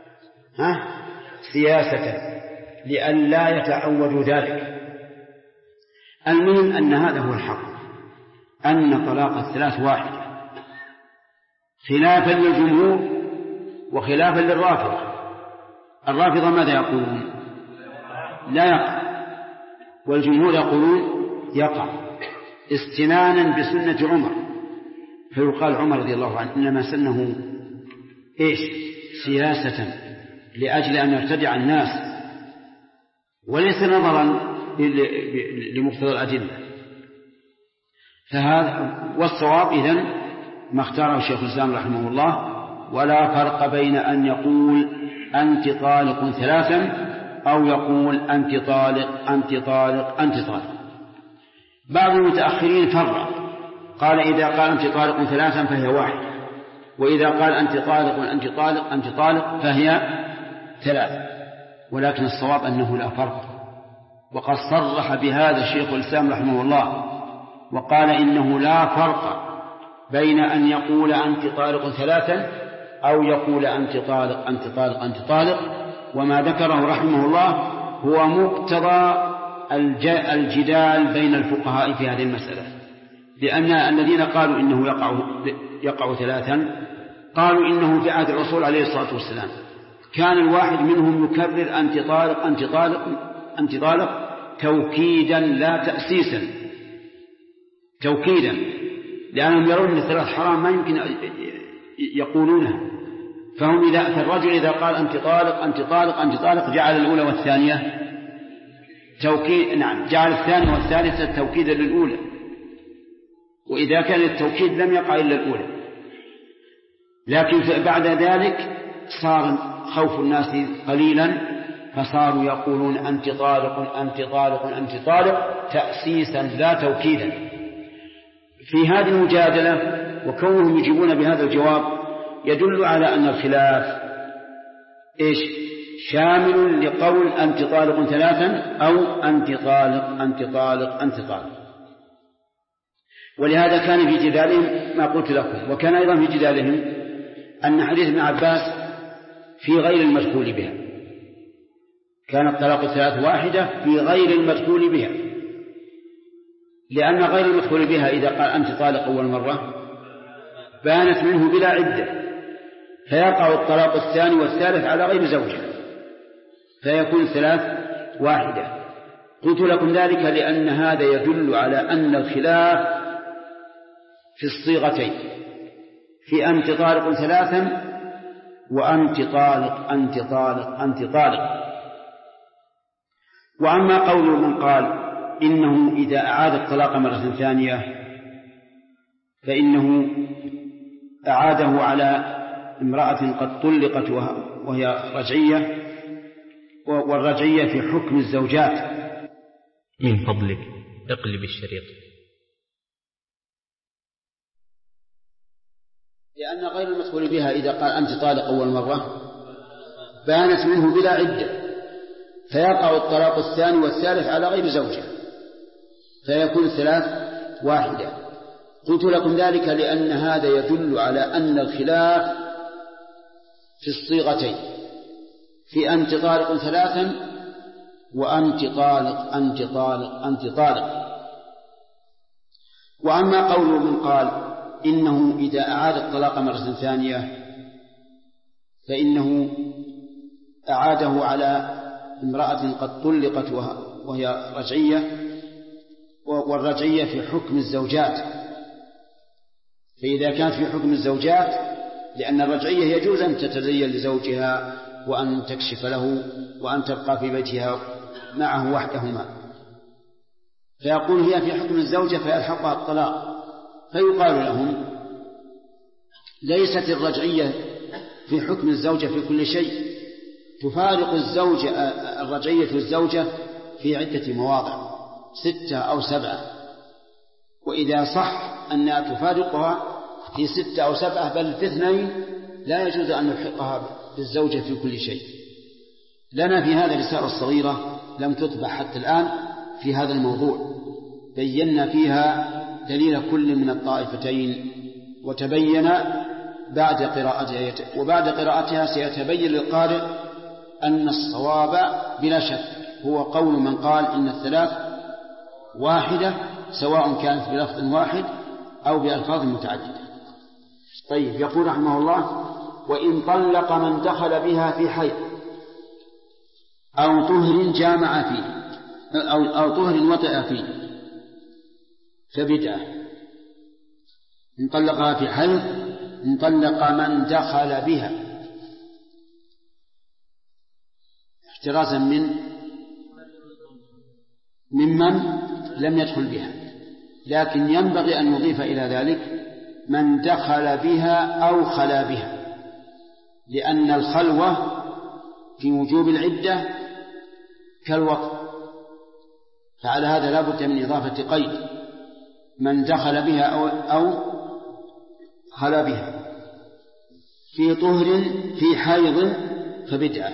سياسة، لئلا يتعودوا ذلك. المهم أن هذا هو الحق، أن طلاق 3 واحدة، خلافا للجمهور وخلافا للرافضة. الرافضة ماذا يقولون؟ لا يقع، والجمهور يقولون يقع، استنانا بسنة عمر. فيقال عمر رضي الله عنه إنما سنه سياسة لأجل أن يرتدع الناس، وليس نظرا لمقتضى الأدلة. فهذا والصواب إذن ما اختاره الشيخ الإسلام رحمه الله، ولا فرق بين أن يقول أنت طالق 3 أو يقول أنت طالق أنت طالق أنت طالق. بعض المتأخرين فرق، قال إذا قال أنت طالق 3 فهي 1، وإذا قال أنت طالق أنت طالق أنت طالق فهي 3. ولكن الصواب أنه لا فرق، وقد صرح بهذا الشيخ الإسلام رحمه الله وقال إنه لا فرق بين أن يقول أنت طالق 3 أو يقول أنت طالق أنت طالق أنت طالق. وما ذكره رحمه الله هو مقتضى الجدال بين الفقهاء في هذه المسألة، لأن الذين قالوا إنه يقع 3 قالوا إنه في عهد الرسول عليه الصلاة والسلام كان الواحد منهم يكرر أنت طالق أنت طالق أنت طالق توكيدا لا تأسيسا، توكيدا، لأنهم يرون أن 3 حرام ما يمكن يقولونها. فهم فالرجل إذا قال أنت طالق أنت طالق أنت طالق جعل الأولى والثانية توكيد، جعل الثانية والثالثة توكيدا للأولى، وإذا كان التوكيد لم يقع إلا الأولى. لكن بعد ذلك صار خوف الناس قليلا، فصاروا يقولون أنت طالق أنت طالق أنت طالق تأسيسا لا توكيدا. في هذه المجادلة وكونهم يجيبون بهذا الجواب يدل على أن الخلاف شامل لقول أنت طالق 3 أو أنت طالق أنت طالق أنت طالق. ولهذا كان في جدالهم ما قلت لكم، وكان أيضا في جدالهم أن حديث ابن عباس في غير المدخول بها، كان الطلاق 3 واحدة في غير المدخول بها، لأن غير المدخول بها إذا قال أنت طالق أول مرة بانت منه بلا عدة، فيقع الطلاق الثاني والثالث على غير زوجه فيكون 3 واحدة. قلت لكم ذلك لأن هذا يدل على أن الخلاف في الصيغتين، في أنت طالق 3 وأنت طالق أنت طالق أنت طالق. وأما قول من قال إنه إذا أعاد الطلاق مرة ثانية فإنه أعاده على امرأة قد طلقت وهي رجعية، والرجعية في حكم الزوجات. من فضلك اقلب الشريط. لأن غير المدخول بها إذا قال أنت طالق أول مرة بانت منه بلا عدة، فيقع الطلاق الثاني والثالث على غير زوجه فيكون 3 واحدة. قلت لكم ذلك لأن هذا يدل على أن الخلاف في الصيغتين، في أنت طالق 3 وأنت طالق أنت طالق أنت طالق. وأما قول من قال إنه إذا أعاد الطلاق مرة ثانية فإنه أعاده على امرأة قد طلقت وهي رجعية، والرجعية في حكم الزوجات، فإذا كانت في حكم الزوجات لأن الرجعية يجوز أن تتزين لزوجها وأن تكشف له وأن تبقى في بيتها معه وحدهما، فيقول هي في حكم الزوجة فيلحقها الطلاق، فيقال لهم ليست الرجعية في حكم الزوجة في كل شيء، تفارق الزوجة الرجعية الزوجة في عدة مواضع 6 أو 7، وإذا صح أنها تفارقها في 6 أو 7 بل في 2 لا يجوز أن نلحقها بالزوجة في كل شيء. لنا في هذا رسالة صغيرة لم تطبع حتى الآن في هذا الموضوع، بينا فيها دليل كل من الطائفتين، وتبين بعد قراءتها، وبعد قراءتها سيتبين للقارئ أن الصواب بلا شك هو قول من قال إن الثلاث واحدة سواء كانت بلفظ واحد أو بألفاظ متعددة. طيب، يقول رحمه الله: وإن طلق من دخل بها في حيض أو طهر جامع فيه أو طهر وطئ فيه فبدعة. إن طلقها في حيض، إن طلق من دخل بها احترازا ممن لم يدخل بها، لكن ينبغي أن نضيف إلى ذلك من دخل بها أو خلا بها، لأن الخلوة في وجوب العدة كالوطء، فعلى هذا لا بد من إضافة قيد: من دخل بها أو خلا بها. في طهر في حيض فبدعة.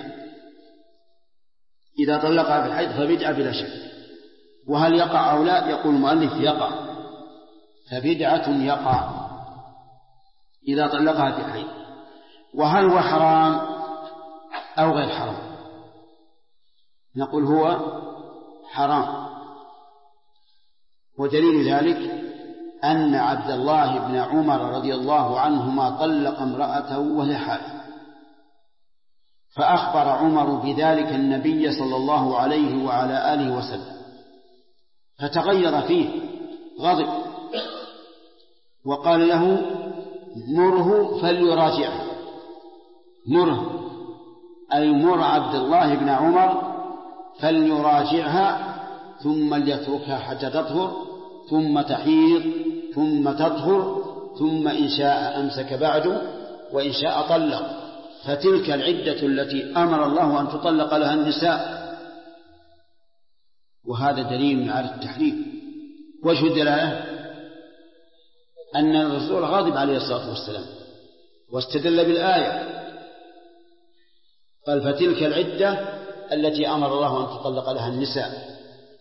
إذا طلقها في الحيض فبدعة بلا شك. وهل يقع أو لا؟ يقول المؤلف: يقع، فبدعة يقع إذا طلقها في حيض. وهل هو حرام أو غير حرام؟ نقول هو حرام، ودليل ذلك أن عبد الله بن عمر رضي الله عنهما طلق امرأته وهي حائض، فأخبر عمر بذلك النبي صلى الله عليه وعلى آله وسلم، فتغير فيه، غضب، وقال له: مره فليراجعه. مره أي مر عبد الله بن عمر فليراجعها، ثم ليتركها حتى تطهر، ثم تحيض، ثم تطهر، ثم إن شاء أمسك بعد، وإن شاء طلق. فتلك العدة التي أمر الله أن تطلق لها النساء. وهذا دليل على التحريم. وجه الدلالة أن الرسول غاضب عليه الصلاة والسلام، واستدل بالآية، قال: فتلك العدة التي أمر الله أن تطلق لها النساء،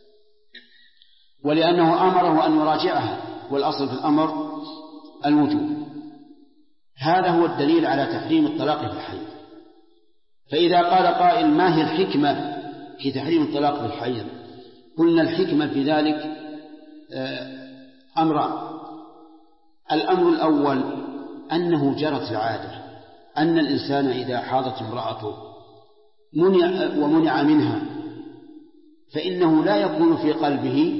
ولأنه أمره أن يراجعها، والأصل في الأمر الوجوب. هذا هو الدليل على تحريم الطلاق في الحيض. فإذا قال قائل: ما هي الحكمة في تحريم الطلاق في الحيض؟ قلنا الحكمة في ذلك أمران. الأمر الأول أنه جرت العادة أن الإنسان إذا حاضت امرأته ومنع منها، فإنه لا يكون في قلبه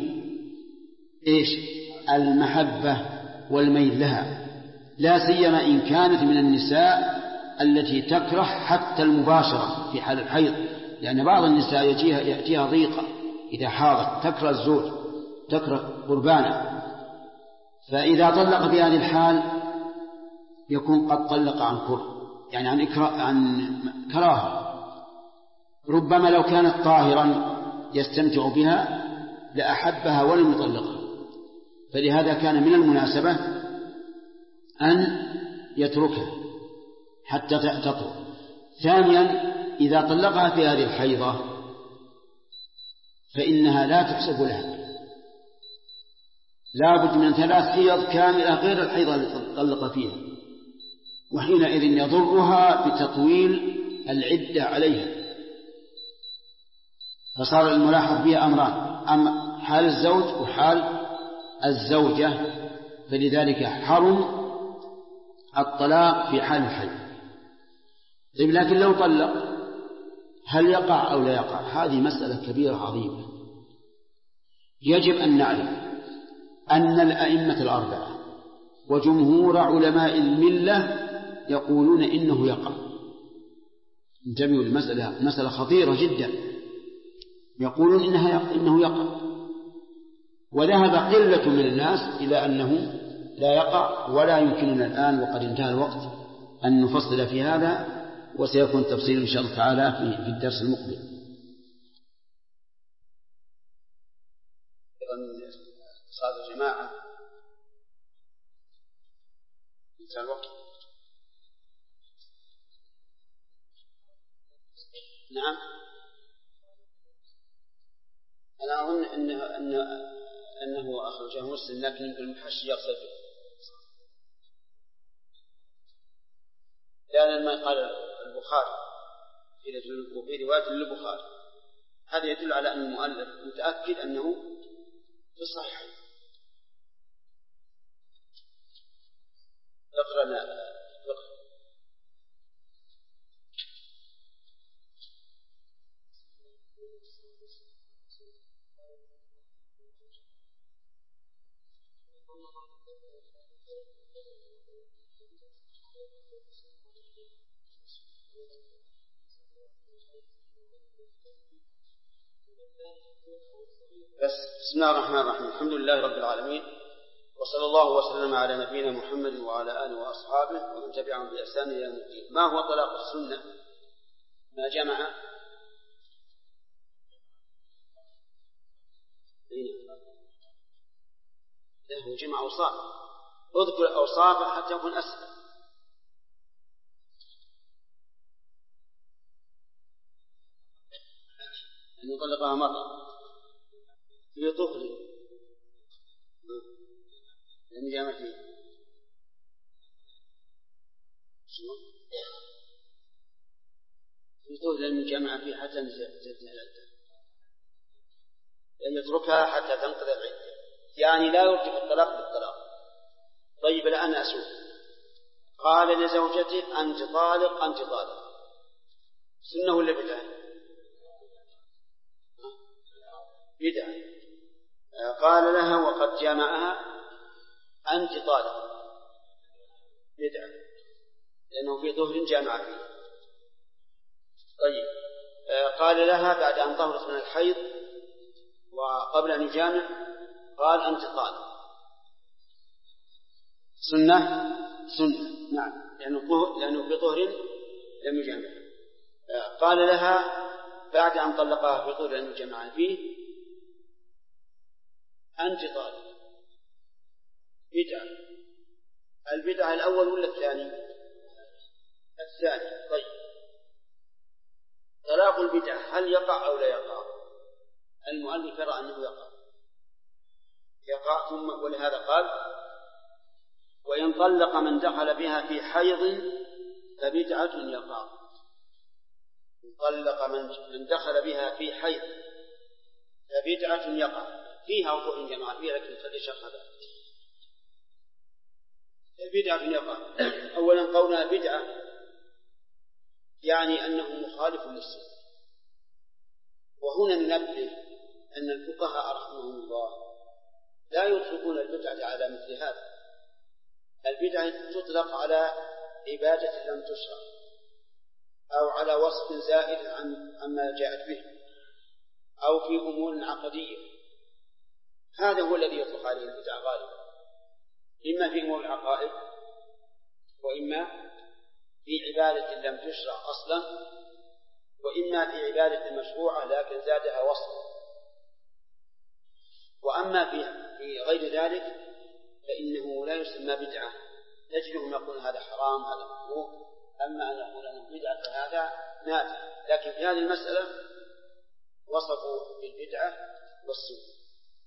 المحبة والميل لها، لا سيما إن كانت من النساء التي تكره حتى المباشرة في حال الحيض، لأن بعض النساء يأتيها ضيقة إذا حاضت، تكره الزوج، تكره قربانه، فإذا طلق في هذه الحال يكون قد طلق عن كره، يعني عن كراهة. ربما لو كانت طاهرا يستمتع بها لأحبها ولم يطلقها، فلهذا كان من المناسبة أن يتركها حتى تطهر. ثانيا، إذا طلقها في هذه الحيضة فإنها لا تحسب لها، لا بد من 3 حيض كاملة غير الحيضة التي طلق فيها، وحينئذ يضرها بتطويل العدة عليها. فصار الملاحظ بها أمران: حال الزوج وحال الزوجة، فلذلك حرم الطلاق في حال الحيض. طيب، لكن لو طلق هل يقع أو لا يقع؟ هذه مسألة كبيرة عظيمة. يجب أن نعلم أن الأئمة الأربعة وجمهور علماء الملة يقولون إنه يقع. انتبهوا المسألة، مسألة خطيرة جدا. يقولون إنه يقع، وذهب قلة من الناس إلى أنه لا يقع. ولا يمكننا الآن وقد انتهى الوقت أن نفصل في هذا، وسيكون تفصيل إن شاء الله تعالى في الدرس المقبل. صلاة الجماعة انتهى الوقت. نعم، أنا أظن أنه أخرجه مسلم، لكن يمكن المحشي يقصد لأن ما قال البخاري في رواية للبخاري هذا يدل على أن المؤلف متأكد أنه في الصحيح. اقرأ لنا. بسم الله الرحمن الرحيم. الحمد لله رب العالمين، وصلى الله وسلم على نبينا محمد وعلى آله وأصحابه ومن تبعهم بإحسان إلى يوم الدين. ما هو طلاق السنة؟ ما جمع له جمع أوصاف. اذكر أوصافه حتى يكون أسهل. أن يطلقها مرة في طهر لم جامع فيه في طهر لم جامع فيه حتى تنتهي العدة، لأن يتركها حتى تنقضي العدة، يعني لا يرجع الطلاق بالطلاق. طيب الآن أسوء، قال لزوجته أنت طالق أنت طالق، سنة ولا بدعة؟ بدعة. قال لها وقد جامعها أنت طالق، بدعة، لأنه في ظهر جامع فيه. طيب قال لها بعد أن طهرت من الحيض وقبل أن يجامع قال أنت طالق، سنة نعم، لأنه في طهر لم يجامع. قال لها بعد أن طلقها في طهر لم يجامع فيه أنت طالق، بدعة. البدعة الأول ولا الثاني؟ الثاني. طيب طلاق البدعة هل يقع أو لا يقع؟ المؤلف يرى أنه يقع ثم ولهذا قال وإن طلق من دخل بها في حيض فبدعة يقع. طلق من دخل بها في حيض فبدعة يقع، فيها وضوء جماعة فيها، لكن خلي شرح هذا. بدعة يقع. أولا قولنا بدعة يعني أنه مخالف للسنة، وهنا ننبه أن الفقهاء رحمهم الله لا يطلقون البدعة على مثل هذا. البدعة تطلق على عبادة لم تشرع أو على وصف زائد عما جاءت به أو في أمور عقدية، هذا هو الذي يطلق عليه البدعة غالبا، إما في أمور العقائد وإما في عبادة لم تشرع أصلا وإما في عبادة مشروعة لكن زادها وصف. وأما في غير ذلك فإنه لا يسمى بدعة، تجدهم يقول هذا حرام هذا مكروه، أما أن يقول أنه بدعة فهذا نادر. لكن في هذه المسألة وصفوا بالبدعة والسنة.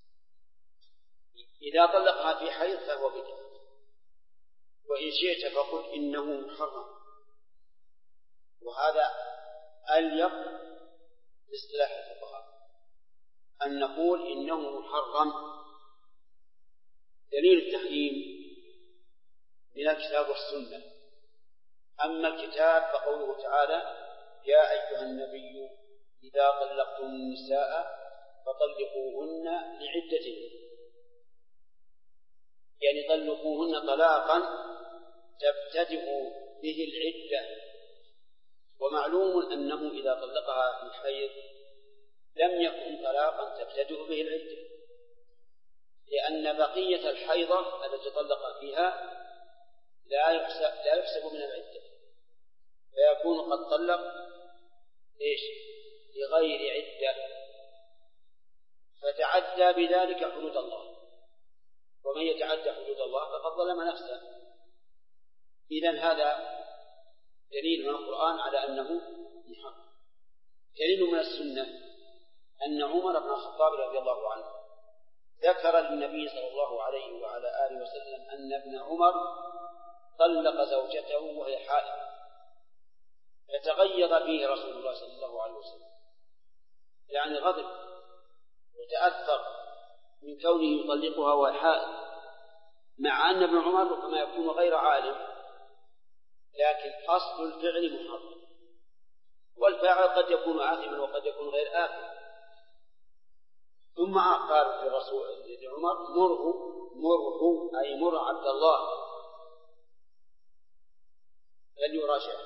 إذا طلقها في حيض فهو بدعة، وإن شئت فقل إنه محرم، وهذا أليق باصطلاح الفقهاء أن نقول إنه محرم. دليل التحريم من الكتاب والسنة. أما الكتاب فقوله تعالى يا أيها النبي إذا طلقتم النساء فطلقوهن لعدتهن، يعني طلقوهن طلاقا تبتدئ به العدة. ومعلوم أنه إذا طلقها في حيض لم يكن طلاقا تبتدئ به العدة، لأن بقية الحيضة التي طلق فيها لا يحسب من العدة، فيكون قد طلق لغير عدة، فتعدى بذلك حدود الله، ومن يتعدى حدود الله فقد ظلم نفسه. إذن هذا دليل من القرآن على أنه محرم. دليل من السنة أن عمر بن الخطاب رضي الله عنه ذكر للنبي صلى الله عليه وعلى آله وسلم أن ابن عمر طلق زوجته وهي حائض، فتغيظ به رسول الله صلى الله عليه وسلم، يعني غضب وتأثر من كونه يطلقها وهي حائض، مع أن ابن عمر ربما يكون غير عالم، لكن أصل الفعل محرم، والفاعل قد يكون آثما وقد يكون غير آثم. ثم قال للرسول لعمر: مره أي مر عبد الله فليراجعها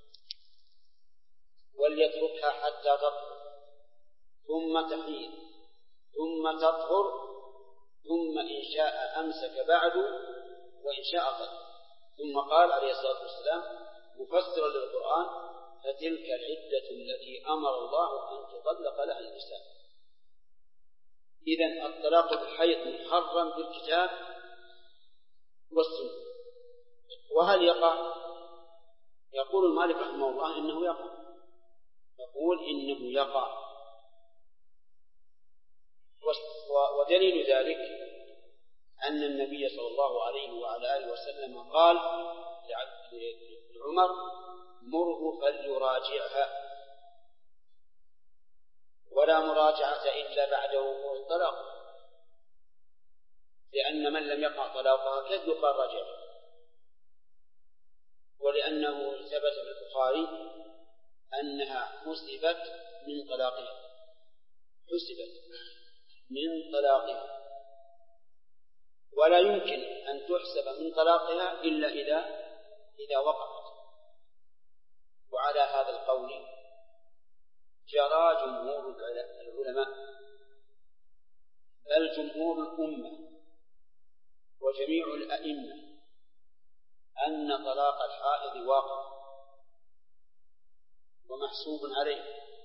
وليتركها حتى تطهر ثم تحيض ثم تطهر ثم إن شاء أمسك بعد وإن شاء قد. ثم قال عليه الصلاة والسلام مفسرا للقرآن: فتلك العدة التي أمر الله أن تطلق لها النساء. إذن الطلاق بالحيض محرم بالكتاب والسنة. وهل يقع؟ يقول المالك رحمه الله إنه يقع، يقول إنه يقع. ودليل ذلك أن النبي صلى الله عليه وعلى آله وسلم قال لعمر: مره فليراجعها، ولا مراجعة إلا بعد وقوع الطلاق، لأن من لم يقع طلاقها كيف يقال راجعها؟ ولأنه ثبت في البخاري أنها حسبت من طلاقها، حسبت من طلاقها، ولا يمكن أن تحسب من طلاقها إلا إذا وقعت. وعلى هذا القول جرى جمهور العلماء، بل جمهور الأمة وجميع الأئمة، أن طلاق الحائض واقع ومحسوب عليه.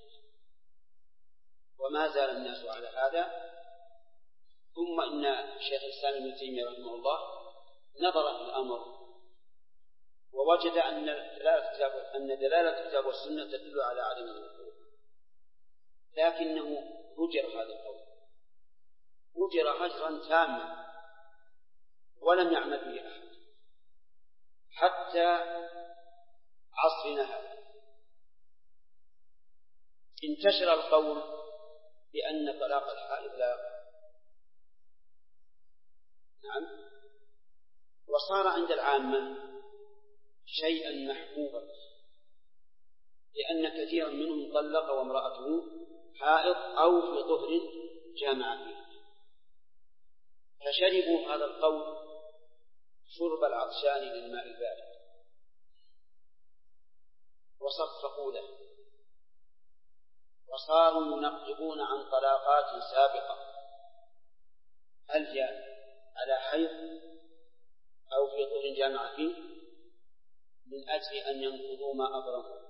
وما زال الناس على هذا. ثم إن شيخ الإسلام ابن تيمية رحمه الله نظر في الأمر ووجد أن دلالة الكتاب والسنة تدل على عدم الوقوع، لكنه هجر هذا القول، هجر هجرا تاما ولم يعمل به أحد حتى عصرنا هذا. انتشر القول بأن طلاق الحائض لا يقع، نعم، وصار عند العامة شيئا محبوبا، لأن كثيرا منهم طلق وامرأته حائض أو في طهر جامع فيه، فشربوا هذا القول شرب العطشان للماء البارد وصفقوا له، وصاروا ينقبون عن طلاقات سابقة هل هي على حيض أو في طهر جامع فيه، من أجل أن ينقضوا ما أبرموا.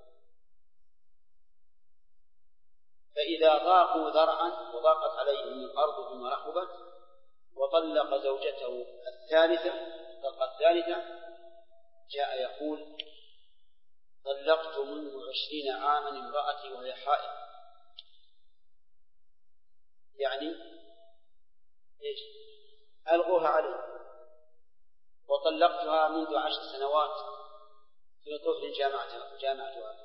فإذا ضاقوا ذرعا وضاقت عليهم الأرض بما رحبت وطلق زوجته الطلقة الثالثة، جاء يقول: طلقت منذ 20 عاما امرأتي وهي حائض، يعني إيش؟ ألغوها علي، وطلقتها منذ 10 سنوات في طهر جامعتها،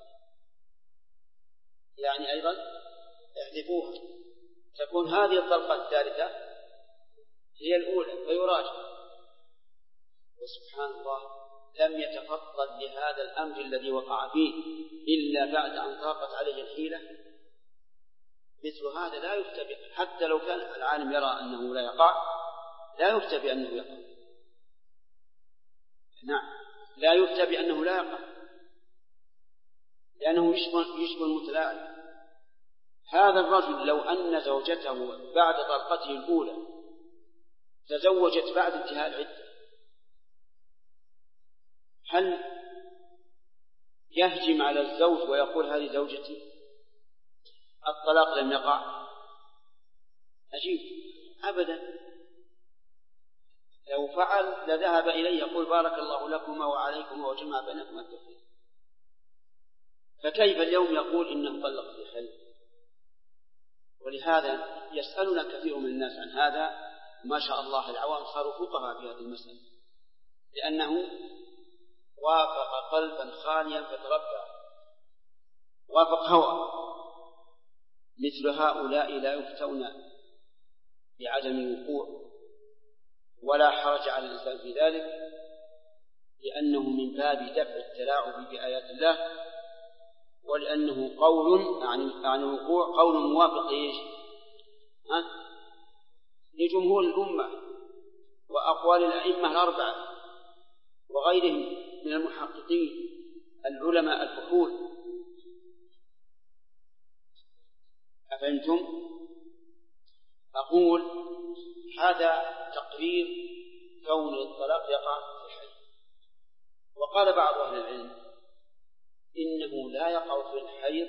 يعني أيضا احذفوها، تكون هذه الطلقة الثالثة هي الأولى فيراجع. وسبحان الله لم يتفضل لهذا الأمر الذي وقع فيه إلا بعد أن ضاقت عليه الحيلة. مثل هذا لا يفتى، حتى لو كان العالم يرى أنه لا يقع، لا يفتى بأنه يقع، نعم، لا يفتى بأنه لا يقع، لأنه يشبه المتلاعب. هذا الرجل لو أن زوجته بعد طلقته الأولى تزوجت بعد انتهاء العدة، هل يهجم على الزوج ويقول هذه زوجتي الطلاق لم يقع؟ أجيب أبدا. لو فعل لذهب إليه يقول بارك الله لكما وعليكما وجمع بينكما التوفيق. فكيف اليوم يقول إنه طلق في حل؟ ولهذا يسألنا كثير من الناس عن هذا، ما شاء الله العوام صاروا فقهاء في هذه المسألة، لأنه وافق قلبا خاليا فتربى، وافق هوى. مثل هؤلاء لا يفتون بعدم وقوع، ولا حرج على الإنسان في ذلك، لأنه من باب دفع التلاعب بآيات الله، ولأنه قول عن الوقوع قول موافق لجمهور الأمة وأقوال الأئمة الأربعة وغيرهم من المحققين العلماء الفحول. أفهمتم؟ أقول هذا تقرير كون الطلاق يقع في الحيض. وقال بعض أهل العلم إنه لا يقع في الحيض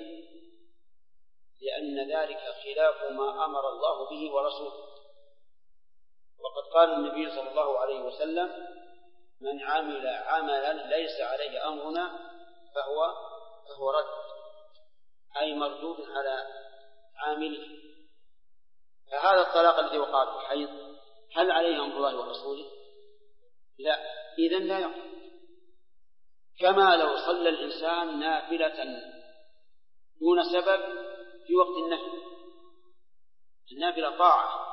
لأن ذلك خلاف ما أمر الله به ورسوله. وقد قال النبي صلى الله عليه وسلم من عمل عملا ليس عليه أمرنا فهو رد، أي مردود على عامله. فهذا الطلاق الذي وقع في الحيض هل عليه أمر الله ورسوله؟ لا، إذن لا يقع. كما لو صلى الإنسان نافلة دون سبب في وقت النهي، النافلة طاعة،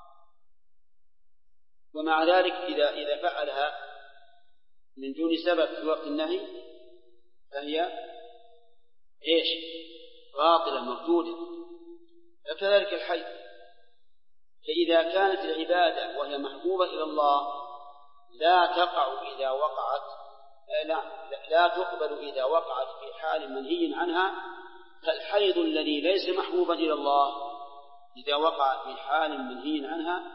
ومع ذلك إذا فعلها من دون سبب في وقت النهي فهي باطلة مردودة. فكذلك الحيض، فإذا كانت العبادة وهي محبوبة إلى الله لا تقع إذا وقعت لا تقبل إذا وقعت في حال منهي عنها، فالحيض الذي ليس محبوبا إلى الله إذا وقع في حال منهي عنها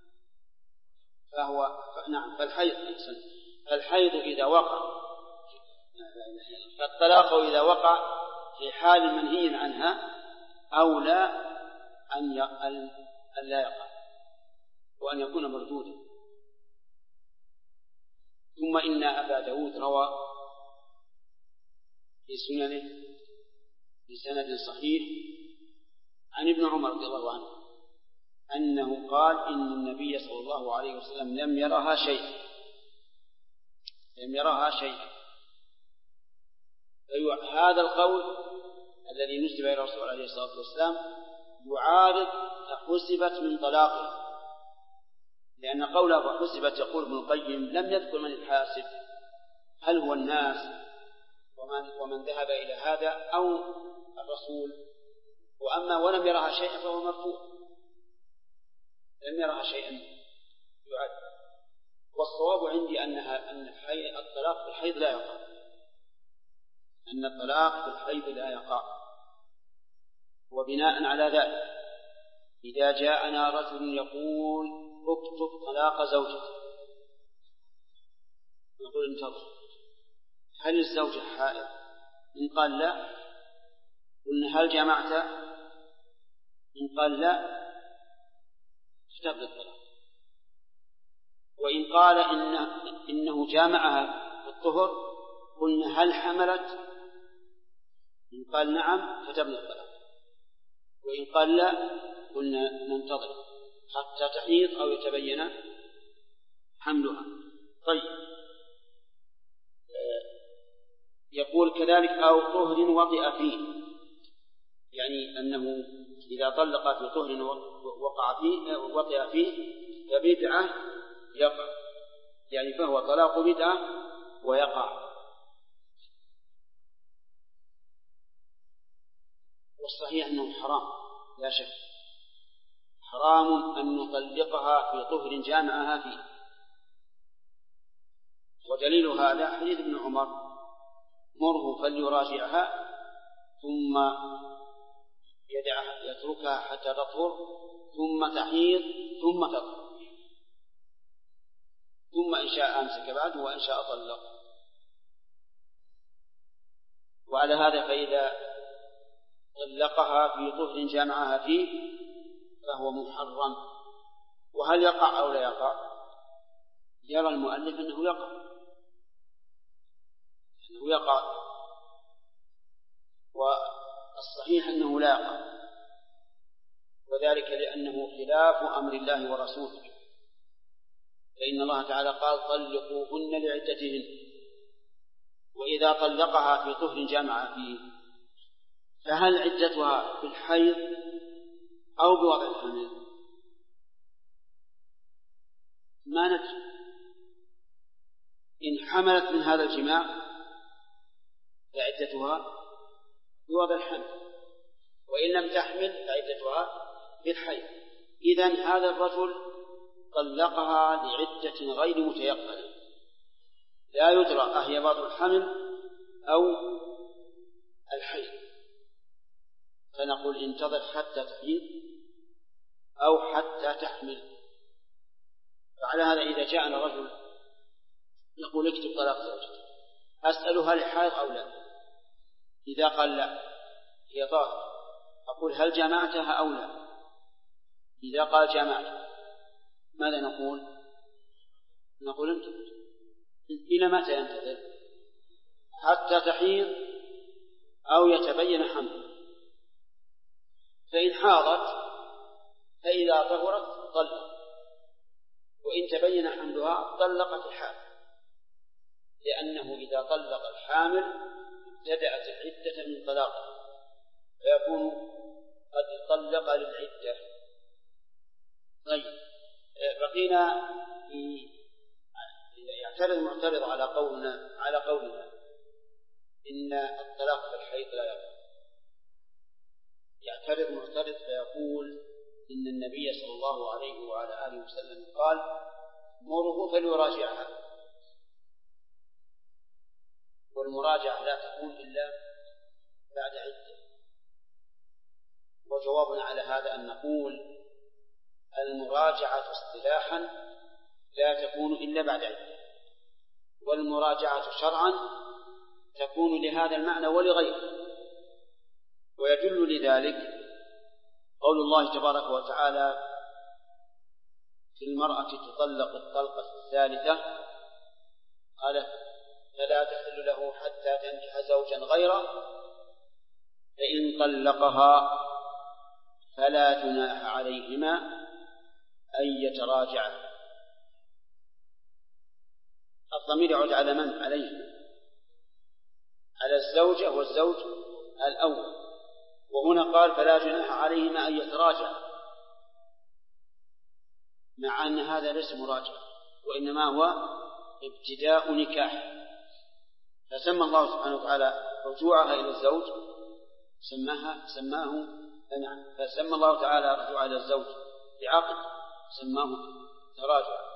فالحيض إذا وقع، فالطلاق إذا وقع في حال منهي عنها أولى أن لا يقع وأن يكون مردودا. ثم إن أبا داود روى في سننه بسند صحيح عن ابن عمر رضي الله عنه أنه قال إن النبي صلى الله عليه وسلم لم يرها شيئا. هذا القول الذي نسب إلى الرسول عليه الصلاة والسلام يعارض حسبت من طلاقه، لأن قوله حسبت يقول ابن القيم لم يذكر من الحاسب، هل هو الناس ومن ذهب إلى هذا أو الرسول؟ وأما ولم يرها شيئا فهو مرفوع، لم يرها شيئا يعد. والصواب عندي أن الطلاق في الحيض لا يقع، أن الطلاق في الحيض لا يقع. وبناء على ذلك إذا جاءنا رجل يقول اكتب طلاق زوجتي، نقول انتظر، هل الزوجة حائض؟ إن قال لا قلنا هل جمعت؟ إن قال لا كتب الطلاق. وإن قال إنه جامعها في الطهر قلنا هل حملت؟ إن قال نعم كتبنا الطلاق. وإن قال لا قلنا ننتظر حتى تحيض أو يتبين حملها. طيب، يقول كذلك أو طهر وطئ فيه، يعني أنه إذا طلق في طهر وطئ فيه فبدعة يقع، يعني فهو طلاق بدعة ويقع. والصحيح أنه حرام لا شك، حرام أن نطلقها في طهر جامعها فيه. ودليل هذا حديث ابن عمر مره فليراجعها ثم يتركها حتى تطهر ثم تحيض ثم تطهر، ثم إن شاء أمسك بعد وإن شاء طلق. وعلى هذا فإذا طلقها في طهر جامعها فيه فهو محرم. وهل يقع أو لا يقع؟ يرى المؤلف أنه يقع والصحيح أنه لا يقع، وذلك لأنه خلاف أمر الله ورسوله، فإن الله تعالى قال طلقوهن لعدتهن، وإذا طلقها في طهر جامع فيه فهل عدتها في الحيض أو بوضع الحمل؟ ما ندري. إن حملت من هذا الجماع فعدتها بوضع الحمل، وإن لم تحمل فعدتها بالحيض. إذن هذا الرجل طلقها لعدة غير متيقنة، لا يدرى أهي وضع الحمل أو الحيض، فنقول انتظر حتى تحيض أو حتى تحمل. فعلى هذا إذا جاءنا رجل نقول اكتب طلاق زوجتك، أسأله هل حائض أو لا؟ إذا قال لا هي طاهر، أقول هل جمعتها أو لا؟ إذا قال جمعت ماذا نقول؟ نقول انتظر. إلى متى ينتظر؟ حتى تحيض أو يتبين حمل. فإن حاضت فإذا طهرت طلق، وإن تبين حملها طلقت الحامل، لأنه إذا طلق الحامل ابتدأت العدة من طلاقه، فيكون قد طلق للعدة. طيب، بقينا يعترض المعترض على قولنا إن الطلاق في الحيض لا يقع. يعترض المعترض فيقول إن النبي صلى الله عليه وعلى آله وسلم قال مره فليراجعها، والمراجعة لا تكون إلا بعد عدة. وجوابنا على هذا أن نقول المراجعة اصطلاحا لا تكون إلا بعد عدة، والمراجعة شرعا تكون لهذا المعنى ولغيره. ويدل لذلك قول الله تبارك وتعالى في المرأة تطلق الطلقة الثالثة قال فلا تحل له حتى تنكح زوجا غيره، فإن طلقها فلا جناح عليهما أن يتراجعا. الضمير يعود على من؟ عليهما، على الزوجة والزوج الأول، وهنا قال فلا جناح عليهما أن يتراجعا، مع أن هذا ليس مراجعة وإنما هو ابتداء نكاح. فسمى الله سبحانه وتعالى رجوعها إلى الزوج فسمى الله تعالى رجوعها إلى الزوج بعقد سماه تراجع.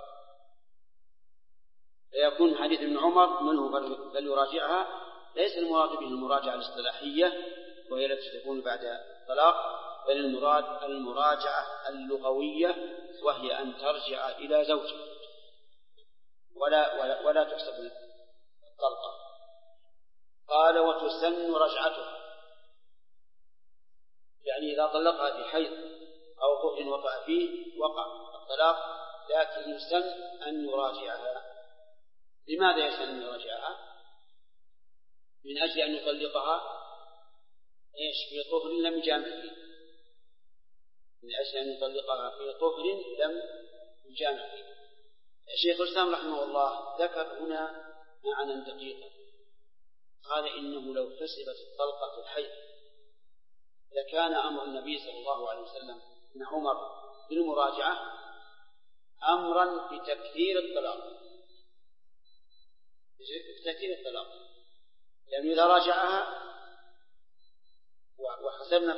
فيكون حديث ابن عمر منه فليراجعها ليس المراد به المراجعة الاصطلاحية وهي التي تكون بعد الطلاق، بل المراد المراجعة اللغوية وهي أن ترجع إلى زوجها ولا تحسب الطلقة. قال وتسن رجعته، يعني إذا طلقها في حيض أو طهر وقع فيه وقع الطلاق، لكن يسن أن يراجعها. لماذا يسن أن يراجعها؟ من أجل أن يطلقها في طهر لم يجامع فيه، من أجل أن يطلقها في طهر لم يجامع فيه. الشيخ الإسلام رحمه الله ذكر هنا معنى دقيقا، قال إنه لو حسبت الطلقة في الحيض لكان أمر النبي صلى الله عليه وسلم من عمر بالمراجعة أمرا بتكثير الطلاق، لأنه إذا راجعها وحسبنا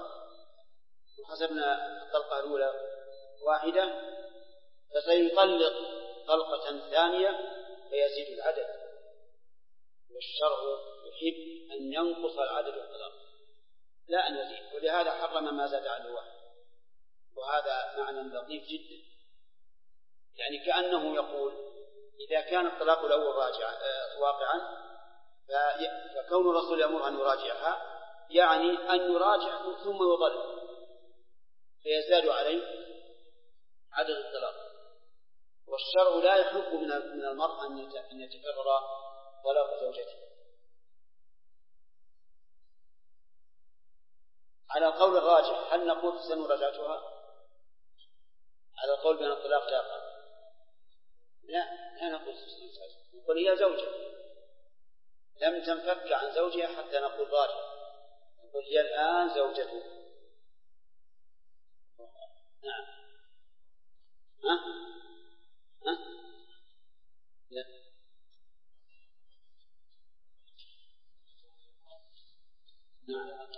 الطلقة الأولى واحدة فسيطلق طلقة ثانية فيزيد العدد، والشرع يحب أن ينقص العدد الطلاق لا أن يزيد، ولهذا حرم ما زاد على الواحد. وهذا معنى لطيف جدا، يعني كأنه يقول إذا كان الطلاق الأول واقعا فكون الرسول يأمر أن يراجعها يعني أن يراجع ثم يضل فيزداد عليه عدد الطلاق. والشرع لا يحب من المرء أن يتكرر طلاق زوجته. على القول الراجح هل نقول تسن رجعتها؟ على القول بأن الطلاق لا يقع، لا نقول تسن رجعتها، نقول هي زوجة لم تنفك عن زوجها حتى نقول راجع، نقول هي الآن زوجته. نعم. لا. نعم.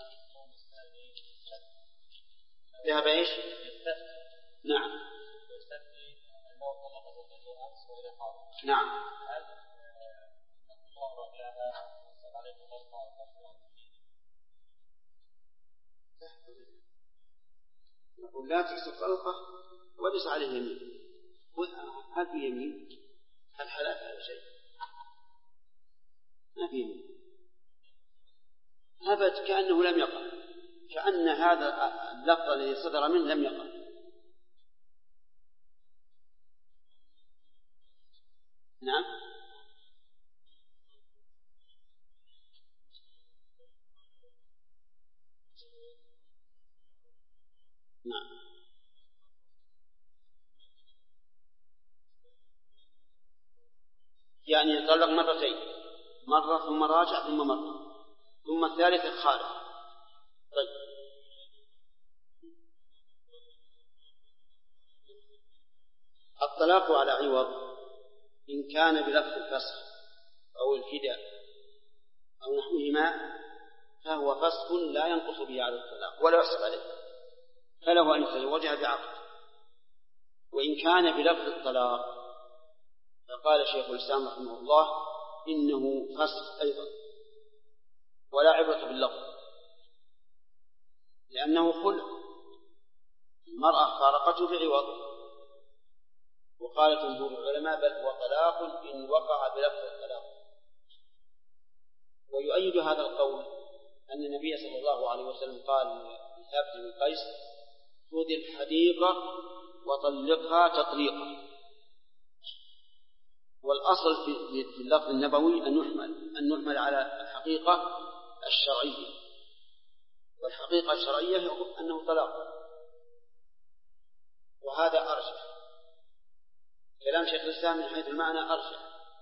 ذهب ايش؟ نعم. نعم. نقول لا تكسر طلقه وليس عليه يمين. هل في يمين؟ هل حلف هذا شيء؟ ما في يمين أبد، كأنه لم يقع، كأن هذا اللفظ الذي صدر منه لم يقع. نعم. نعم. يعني يطلق مرتين، مرة ثم راجع ثم مرة ثم الثالثة خالف. طيب. الطلاق على عوض إن كان بلفظ الفسخ أو الفداء أو نحوهما فهو فسخ لا ينقص به على الطلاق ولا يحسب عليه، فله أن يتزوجها بعقد. وإن كان بلفظ الطلاق فقال شيخ الإسلام رحمه الله إنه فسخ أيضا ولا عبرة باللفظ، لأنه خلع، المرأة فارقته بعوض. وقال جمهور العلماء بل هو طلاق إن وقع بلفظ الطلاق. ويؤيد هذا القول أن النبي صلى الله عليه وسلم قال لثابت بن قيس خذ الحديقة وطلقها تطليقا. والأصل في اللفظ النبوي أن يحمل على الحقيقة الشرعية، والحقيقة الشرعية أنه طلاق، وهذا أرجح. كلام شيخ الإسلام من حيث المعنى أرجح،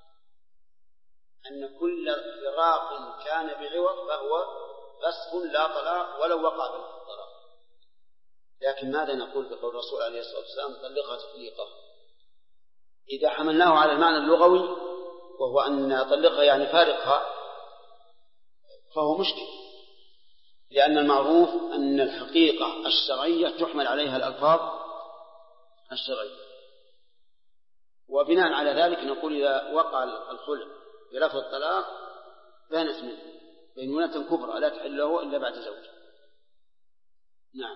أن كل فراق كان بعوض فهو فسخ لا طلاق ولو وقع بالطلاق. لكن ماذا نقول بقول الرسول عليه الصلاة والسلام طلقها تطليقا؟ إذا حملناه على المعنى اللغوي وهو أن طلقها يعني فارقها فهو مشكل، لأن المعروف أن الحقيقة الشرعية تحمل عليها الألفاظ الشرعية. وبناء على ذلك نقول إذا وقع الخلع بلفظ الطلاق بانت منه بينونة كبرى لا تحل له إلا بعد زوج. نعم.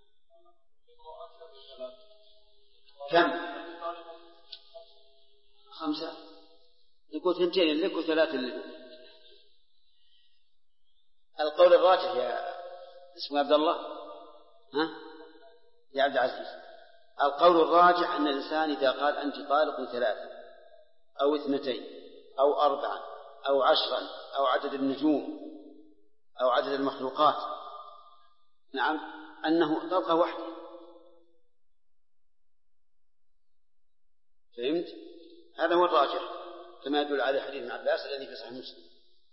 كم؟ 5. يقول 2 لك و3 لك. القول الراجح يا اسمه عبد الله يا عبد العزيز، القول الراجح أن الإنسان إذا قال أنت طالق 3 أو 2 أو 4 أو 10 أو عدد النجوم أو عدد المخلوقات، نعم، أنه طلقة واحدة. فهمت؟ هذا هو الراجح كما يدل عليه حديث ابن عباس الذي في صحيح مسلم.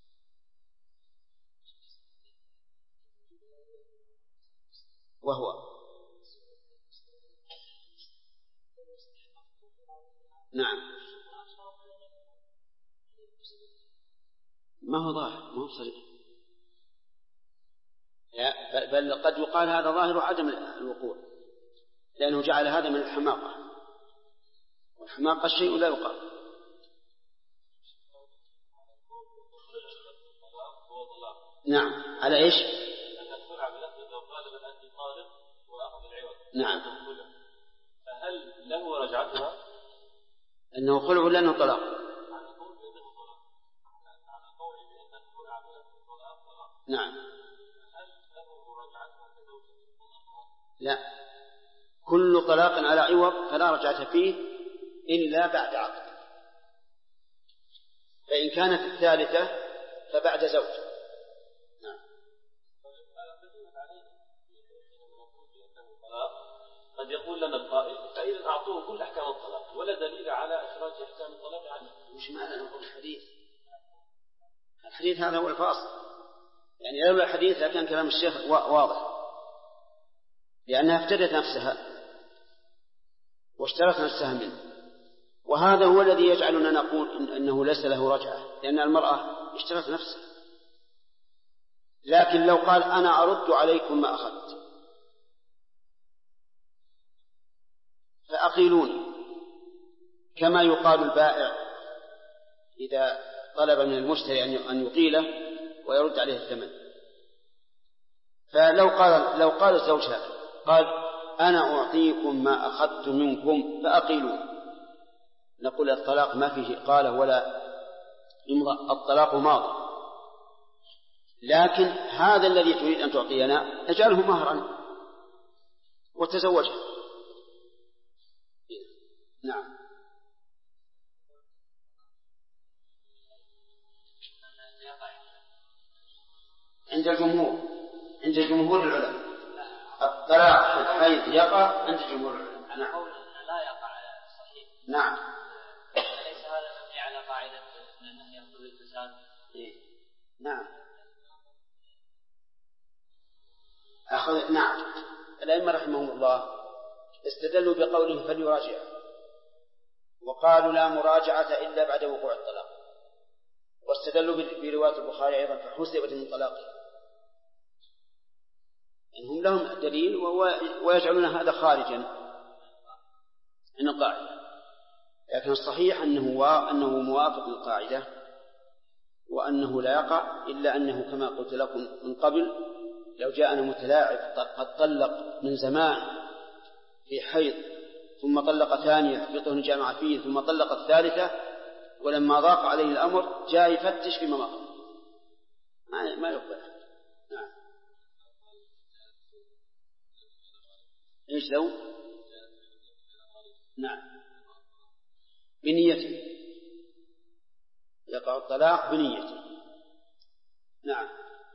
وهو نعم ما هو ظاهر، ما هو صريح، بل قد يقال هذا ظاهر عدم الوقوع، لأنه جعل هذا من الحماقة، والحماقة شيء لا يقال. نعم. على إيش؟ نعم. فهل له رجعتها؟ أنه خلع ولا أنه طلاق؟ نعم. لا، كل طلاق على عوض فلا رجعة فيه إلا بعد عقد. فإن كانت الثالثة فبعد زوج. نعم. قد يقول لنا القائل فإذا أعطوه كل أحكام الطلاق ولا دليل على إخراج أحكام الطلاق عنه. مش معنى نقول الحديث هذا هو الفاصل. يعني لولا الحديث لكان كلام الشيخ واضح، لأنها افتدت نفسها واشترت نفسها منه، وهذا هو الذي يجعلنا نقول إنه ليس له رجعة، لأن المرأة اشترت نفسها. لكن لو قال أنا أرد عليكم ما أخذت فأقيلوني، كما يقال البائع إذا طلب من المشتري أن يقيله ويرد عليه الثمن. فلو قال الزوج هذا قال أنا أعطيكم ما أخذت منكم فأقيلوني، نقول الطلاق ما فيه قال ولا إمضاء، الطلاق ماضي. لكن هذا الذي تريد أن تعطينا اجعله مهرا وتزوجه. نعم. عند جمهور العلماء الطلاق في الحيض يقع عند جمهور العلماء. نعم. لا يقع صحيح. نعم. أليس هذا مبني على قاعدة أنه يقتضي الفساد؟ نعم. نعم. الأئمة رحمهم الله استدلوا بقوله فليراجع، وقالوا لا مراجعة إلا بعد وقوع الطلاق، واستدلوا برواية البخاري أيضا فحسبت من طلاقه. إنهم لهم دليل ويجعلون هذا خارجا عن القاعدة، لكن الصحيح أنه موافق للقاعدة، وأنه لا يقع إلا أنه كما قلت لكم من قبل لو جاءنا متلاعب قد طلق من زمان في حيض ثم طلق ثانية في طهر جامع فيه ثم طلق الثالثة، ولما ضاق عليه الأمر جاء يفتش فيما مضى ما يقبل. نعم. إيش لو؟ نعم. بنيته يقع الطلاق بنيته. نعم.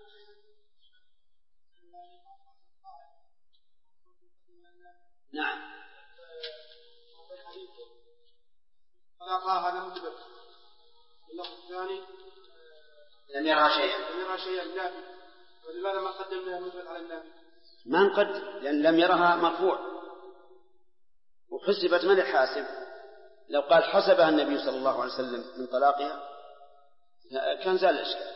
نعم. طلاقها لم تبت. اللفظ الثاني لم يرها شيئا نافي، ولماذا ما قدمنا المثبت على النافي؟ ما نقدم لأن لم يرها مرفوع، وحسبت من الحاسب. لو قال حسبها النبي صلى الله عليه وسلم من طلاقها كان زال الإشكال.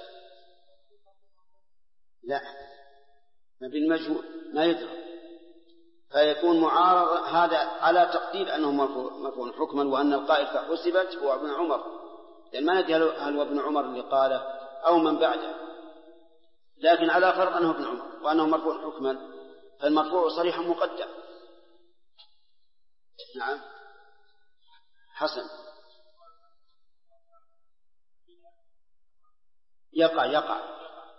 لا، ما بالمجهول ما يدرى، فيكون معارض هذا على تقدير أنه مرفوع حكما، وأن القائل فحسبت هو ابن عمر، لأن ما ندري هل هو ابن عمر اللي قاله أو من بعده، لكن على فرض أنه ابن عمر وأنه مرفوع حكما، فالمرفوع صريحا مقدم. نعم. حسن. يقع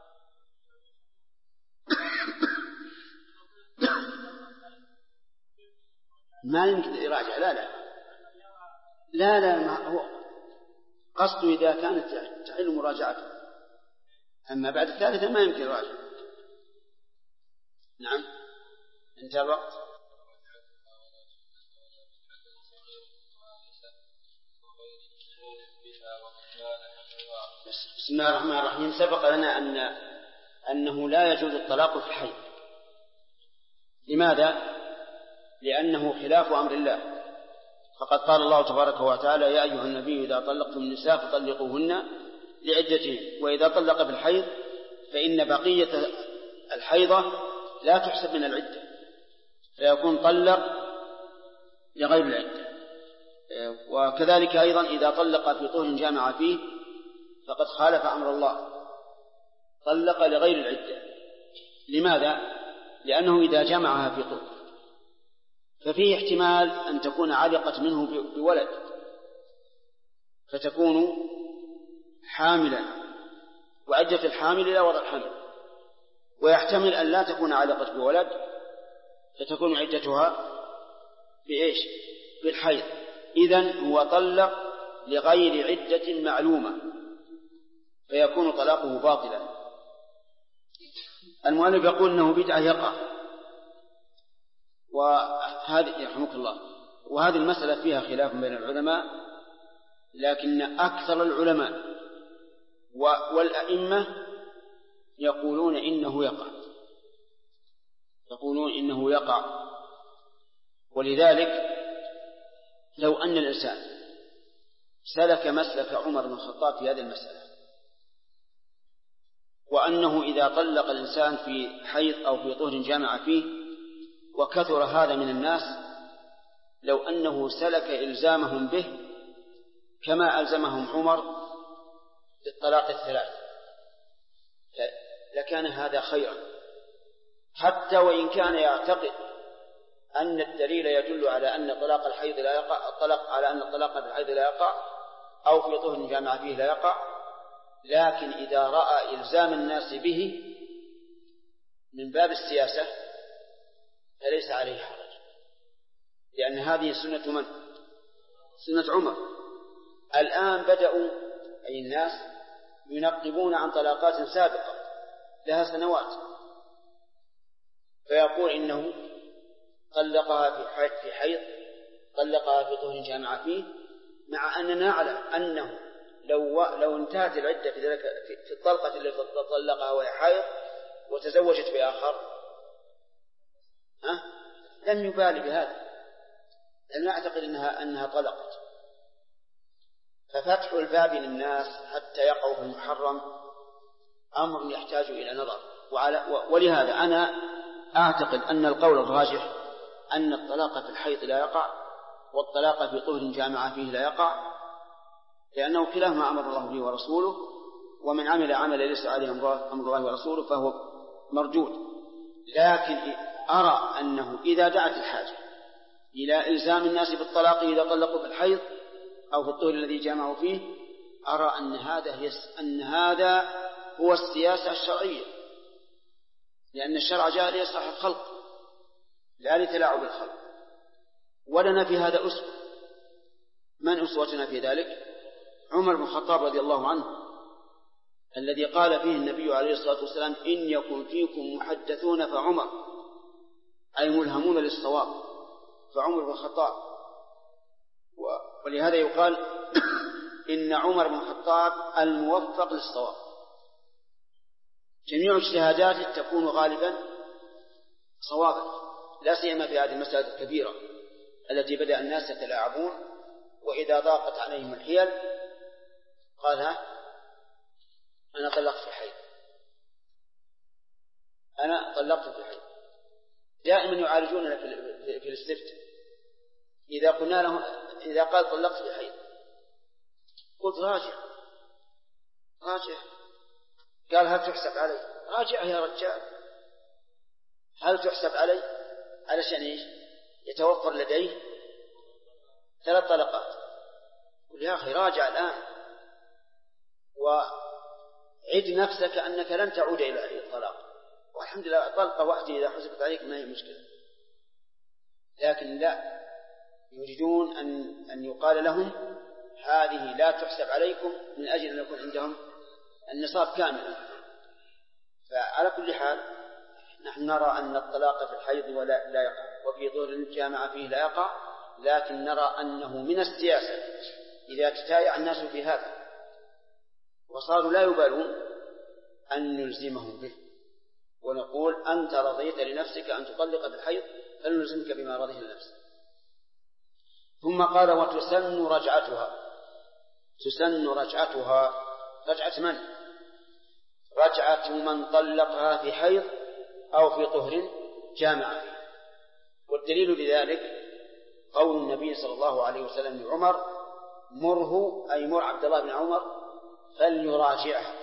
ما يمكن يراجع. لا ما هو قصده إذا كانت تحل مراجعته، أما بعد الثالثة ما يمكن يراجع. نعم. انتهى الوقت. بسم الله الرحمن الرحيم. سبق لنا أنه لا يجوز الطلاق في الحيض. لماذا؟ لأنه خلاف أمر الله، فقد قال الله تبارك وتعالى يا أيها النبي إذا طلقتم النساء فطلقوهن لعدتهن، وإذا طلق بالحيض فإن بقية الحيضة لا تحسب من العدة، فيكون طلق لغير العدة. وكذلك أيضا إذا طلق في طهر جامع فيه فقد خالف أمر الله، طلق لغير العدة. لماذا؟ لأنه إذا جمعها في طهر ففيه احتمال أن تكون علقت منه بولد فتكون حاملا، وعدة الحامل إلى وضع الحمل، ويحتمل أن لا تكون علقت بولد فتكون عدتها بإيش؟ بالحيض، إذن هو طلق لغير عدة معلومة فيكون طلاقه باطلا. المؤلف يقول إنه بدعة يقع، وهذه يرحمك الله، وهذه المسألة فيها خلاف بين العلماء، لكن أكثر العلماء والأئمة يقولون إنه يقع. ولذلك لو أن الإنسان سلك مسلك عمر بن الخطاب في هذه المسألة، وأنه إذا طلق الإنسان في حيض أو في طهر جامع فيه وكثر هذا من الناس، لو أنه سلك إلزامهم به كما ألزمهم عمر بالطلاق الثلاث لكان هذا خيرا، حتى وإن كان يعتقد أن الدليل يدل على أن طلاق الحيض لا يقع، على أن الطلاق في الحيض لا يقع أو في طهر جامع فيه لا يقع، لكن إذا رأى إلزام الناس به من باب السياسة فليس عليه حرج، لأن هذه سنة من؟ سنة عمر. الآن بدأوا أي الناس ينقبون عن طلاقات سابقة لها سنوات، فيقول إنه طلقها في حيض، طلقها في طهر جامع فيه، مع أننا نعلم أنه لو انتهت العدة في ذلك في الطلقة التي طلقها وهي حائض وتزوجت بآخر لم يبالي بهذا، لم يعتقد أنها طلقت. ففتح الباب للناس حتى يقعوا في المحرم أمر يحتاج إلى نظر. ولهذا أنا أعتقد أن القول الراجح أن الطلاق في الحيض لا يقع والطلاق في طهر جامع فيه لا يقع، لأنه كلاهما أمر الله به ورسوله، ومن عمل عملا ليس عليه أمر الله ورسوله فهو مردود. لكن أرى أنه إذا دعت الحاجة إلى إلزام الناس بالطلاق إذا طلقوا في الحيض أو في الطهر الذي جامعوا فيه، أرى أن هذا هو السياسة الشرعية، لأن الشرع جاء ليصلح الخلق لا لتلاعب الخلق. ولنا في هذا أسوة. من أسوتنا في ذلك؟ عمر بن الخطاب رضي الله عنه، الذي قال فيه النبي عليه الصلاة والسلام: إن يكن فيكم محدثون فعمر، أي ملهمون للصواب، فعمر بن الخطاب. ولهذا يقال إن عمر بن الخطاب الموفق للصواب، جميع اجتهاداته تكون غالبا صوابا، لا سيما في هذه المسألة الكبيرة التي بدأ الناس يتلاعبون، وإذا ضاقت عليهم الحيل قال: أنا طلقت في الحيض، أنا طلقت في الحيض. دائما يعالجوننا في الاستفتاء، إذا قلنا له، إذا قال طلقت في الحيض قلت راجع، قال هل تحسب علي؟ راجع يا رجال، هل تحسب علي؟ علشان إيش؟ يتوفر لديه 3 طلقات. قل يا أخي راجع الآن وعد نفسك أنك لن تعود إلى الطلاق، والحمد لله طلقة واحدة إذا حسبت عليك ما هي مشكلة. لكن لا، يريدون أن يقال لهم هذه لا تحسب عليكم من أجل أن يكون عندهم النصاب كاملا. فعلى كل حال نحن نرى أن الطلاق في الحيض لا يقع، وفي طهر الجامع فيه لا يقع، لكن نرى أنه من السياسة إذا تتايع الناس في هذا وصاروا لا يبالون أن نلزمهم به، ونقول أنت رضيت لنفسك أن تطلق بالحيض فلنلزمك بما رضيه لنفسك. ثم قال: وتسن رجعتها. تسن رجعتها، رجعة من؟ رجعة من طلقها في حيض أو في طهر جامع فيه. والدليل بذلك قول النبي صلى الله عليه وسلم لعمر: مره، أي مر عبد الله بن عمر فليراجعها.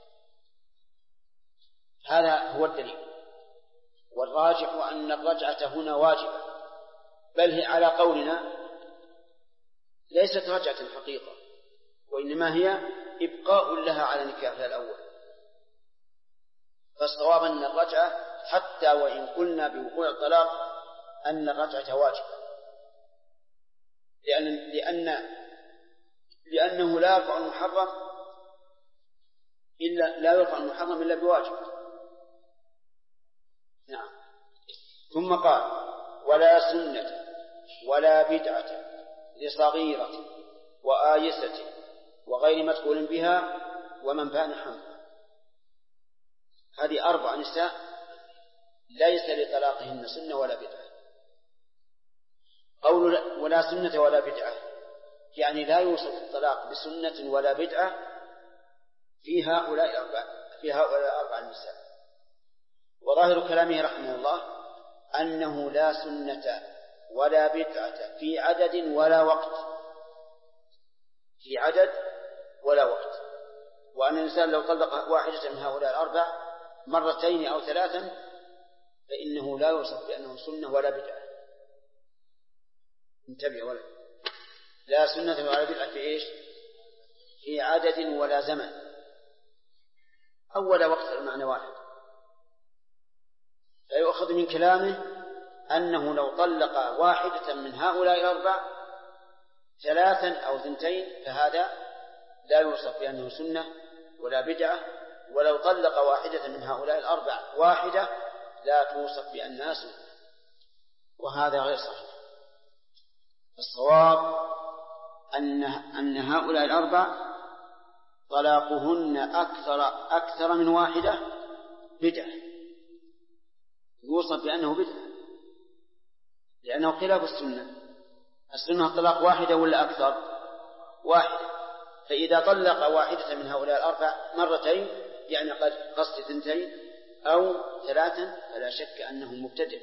هذا هو الدليل. والراجح أن الرجعة هنا واجبة، بل هي على قولنا ليست رجعة حقيقة، وإنما هي إبقاء لها على نكاحها الأول. فالصواب أن الرجعة، حتى وإن قلنا بوقوع الطلاق، أن الرجعة واجبة، لأنه لا يرفع المحرم إلا بواجب. نعم. ثم قال: ولا سنة ولا بدعة لصغيرة وآيسة وغير مدخول بها ومن بان حملها. هذه 4 نساء ليس لطلاقهن سنة ولا بدعة. قول ولا سنة ولا بدعة يعني لا يوصف الطلاق بسنة ولا بدعة في هؤلاء 4 نساء. وظاهر كلامه رحمه الله أنه لا سنة ولا بدعة في عدد ولا وقت، وأن الإنسان لو طلق واحدة من هؤلاء 4 مرتين أو 3 فإنه لا يوصف بأنه سنة ولا بدعة. انتبه ولا لا سنة ولا بدعة في إيش؟ في عدد ولا زمن أو ولا وقت، المعنى واحد. لا يؤخذ من كلامه أنه لو طلق واحدة من هؤلاء 4 3 أو 2 فهذا لا يوصف بأنه سنة ولا بدعة، ولو طلق واحدة من هؤلاء 4 واحدة لا توصف بأنها سنة، وهذا غير صحيح. الصواب أن هؤلاء 4 طلاقهن أكثر من واحدة بدعة، يوصف بأنه بدعة لأنه خلاف السنة الطلاق واحدة ولا أكثر؟ واحدة. فإذا طلق واحدة من هؤلاء 4 مرتين يعني قصد 2 أو 3 فلا شك أنه مبتدع.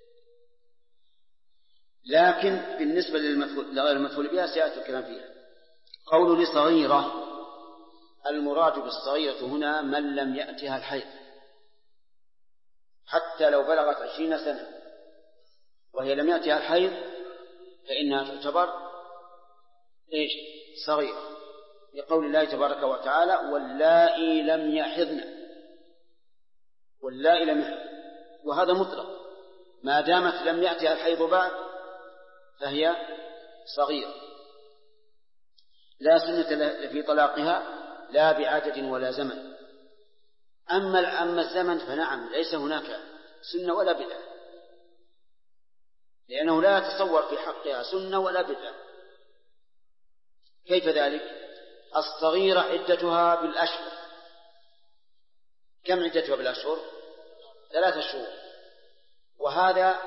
لكن بالنسبة لغير المدخول بها سيأتي الكلام فيها. قول لصغيرة، المراد بالصغيرة هنا من لم يأتها الحيض، حتى لو بلغت 20 سنة وهي لم يأتها الحيض فإنها تعتبر إيش؟ صغيرة، لقول الله تبارك وتعالى: واللائي لم يحضن. واللائي لم يحضن، وهذا مطلق، ما دامت لم يأتها الحيض بعد فهي صغيرة، لا سنة في طلاقها لا بعدد ولا زمن. أما الزمن فنعم ليس هناك سنة ولا بدعة، لأنه لا يتصور في حقها سنة ولا بدعة. كيف ذلك؟ الصغيرة عدتها بالأشهر. كم عدتها بالأشهر؟ 3 شهور، وهذا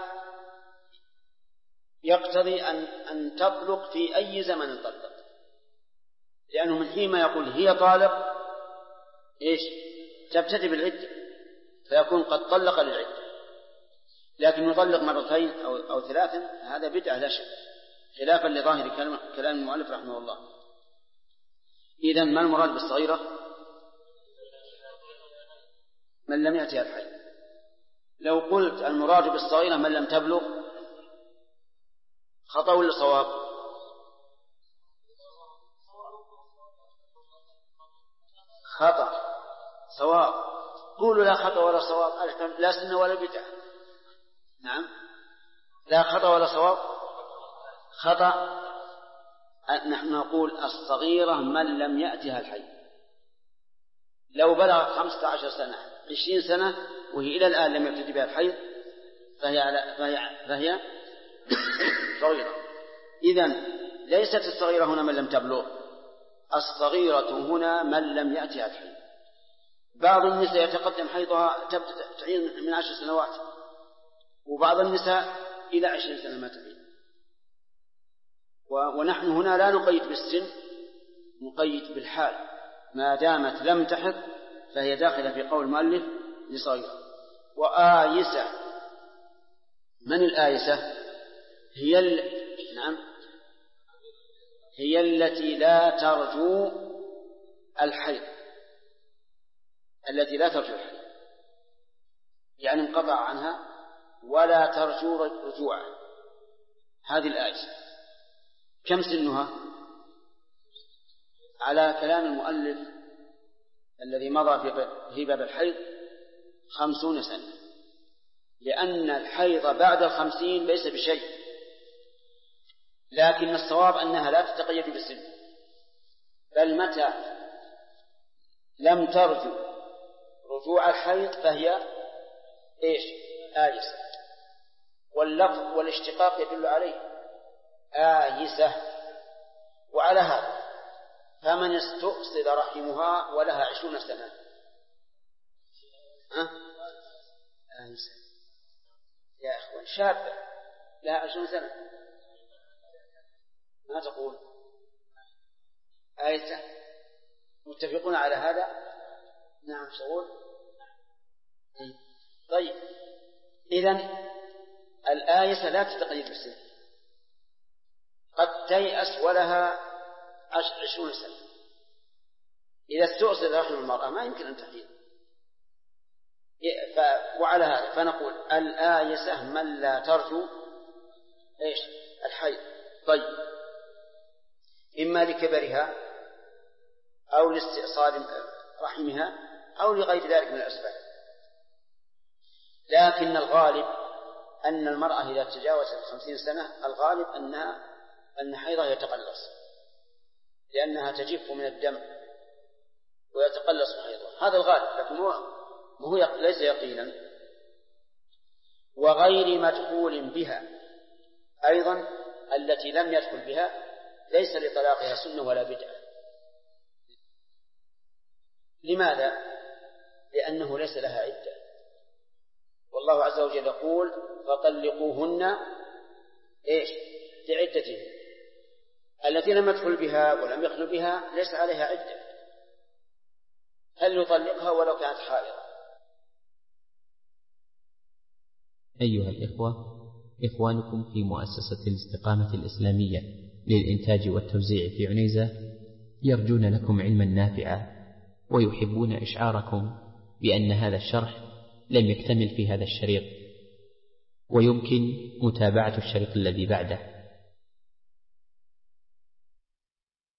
يقتضي أن تطلق في أي زمن طلق، لأنه من حين ما يقول هي طالق إيش؟ تبتدئ بالعدة، فيكون قد طلق للعدة. لكن يطلق 2 أو 3 هذا بدعة لا شك، خلافا لظاهر كلام المؤلف رحمه الله. إذن ما المراد بالصغيرة؟ من لم يأتها الحيض. لو قلت المراد بالصغيرة من لم تبلغ، خطأ ولا صواب؟ خطأ. صواب. قولوا لا خطأ ولا صواب، لا سنة ولا بدعة. نعم، لا خطأ ولا صواب. خطأ. نحن نقول الصغيرة من لم يأتها الحيض. لو بلغت 15 سنة 20 سنة وهي إلى الآن لم يبتدئ بها الحيض فهي صغيرة. إذن ليست الصغيرة هنا من لم تبلغ، الصغيرة هنا من لم يأتها الحيض. بعض النساء يتقدم حيضها تعين من 10 سنوات، وبعض النساء إلى 20 سنة ما تعين. ونحن هنا لا نقيد بالسن، نقيد بالحال، ما دامت لم تحض فهي داخلة في قول المؤلف لصغيرة. وآيسة، من الآيسة؟ هي التي لا ترجو الحيض، التي لا ترجو الحيض يعني انقطع عنها ولا ترجو رجوعه، هذه الآيسة. كم سنها؟ على كلام المؤلف الذي مضى في باب الحيض 50 سنة، لأن الحيض بعد 50 ليس بشيء، لكن الصواب أنها لا تتقيد بالسن، بل متى لم ترجو رجوع الحيض فهي إيش؟ آيسة. واللفظ والاشتقاق يدل عليه آيسة. وعلى هذا فمن استؤصل رحمها ولها 20 سنة آيسة يا أخوان، شابة لها 20 سنة ما تقول آيسة؟ متفقون على هذا؟ نعم تقول. طيب إذن الآيسة لا تتقيد بالسن، قد تيأس ولها 20 سنة. إذا استؤصل رحم المرأة ما يمكن أن تحيض. وعلى هذا فنقول الآيسة من لا ترجو إيش؟ الحيض. طيب إما لكبرها أو لاستئصال رحمها أو لغير ذلك من الأسباب. لكن الغالب أن المرأة إذا تجاوزت 50 سنة الغالب أن حيضها يتقلص، لأنها تجف من الدم ويتقلص حيضها، هذا الغالب، لكن هو ليس يقينا. وغير مدخول بها أيضا التي لم يدخل بها ليس لطلاقها سنة ولا بدعة. لماذا؟ لأنه ليس لها عدة، والله عز وجل يقول فطلقوهن إيش؟ لعدتهن. التي لم يدخل بها ولم يخلو بها ليس عليها عدة، هل يطلقها ولو كانت حائضة؟ أيها الإخوة، إخوانكم في مؤسسة الاستقامة الإسلامية للإنتاج والتوزيع في عنيزة يرجون لكم علما نافعا، ويحبون إشعاركم بأن هذا الشرح لم يكتمل في هذا الشريط، ويمكن متابعة الشريط الذي بعده.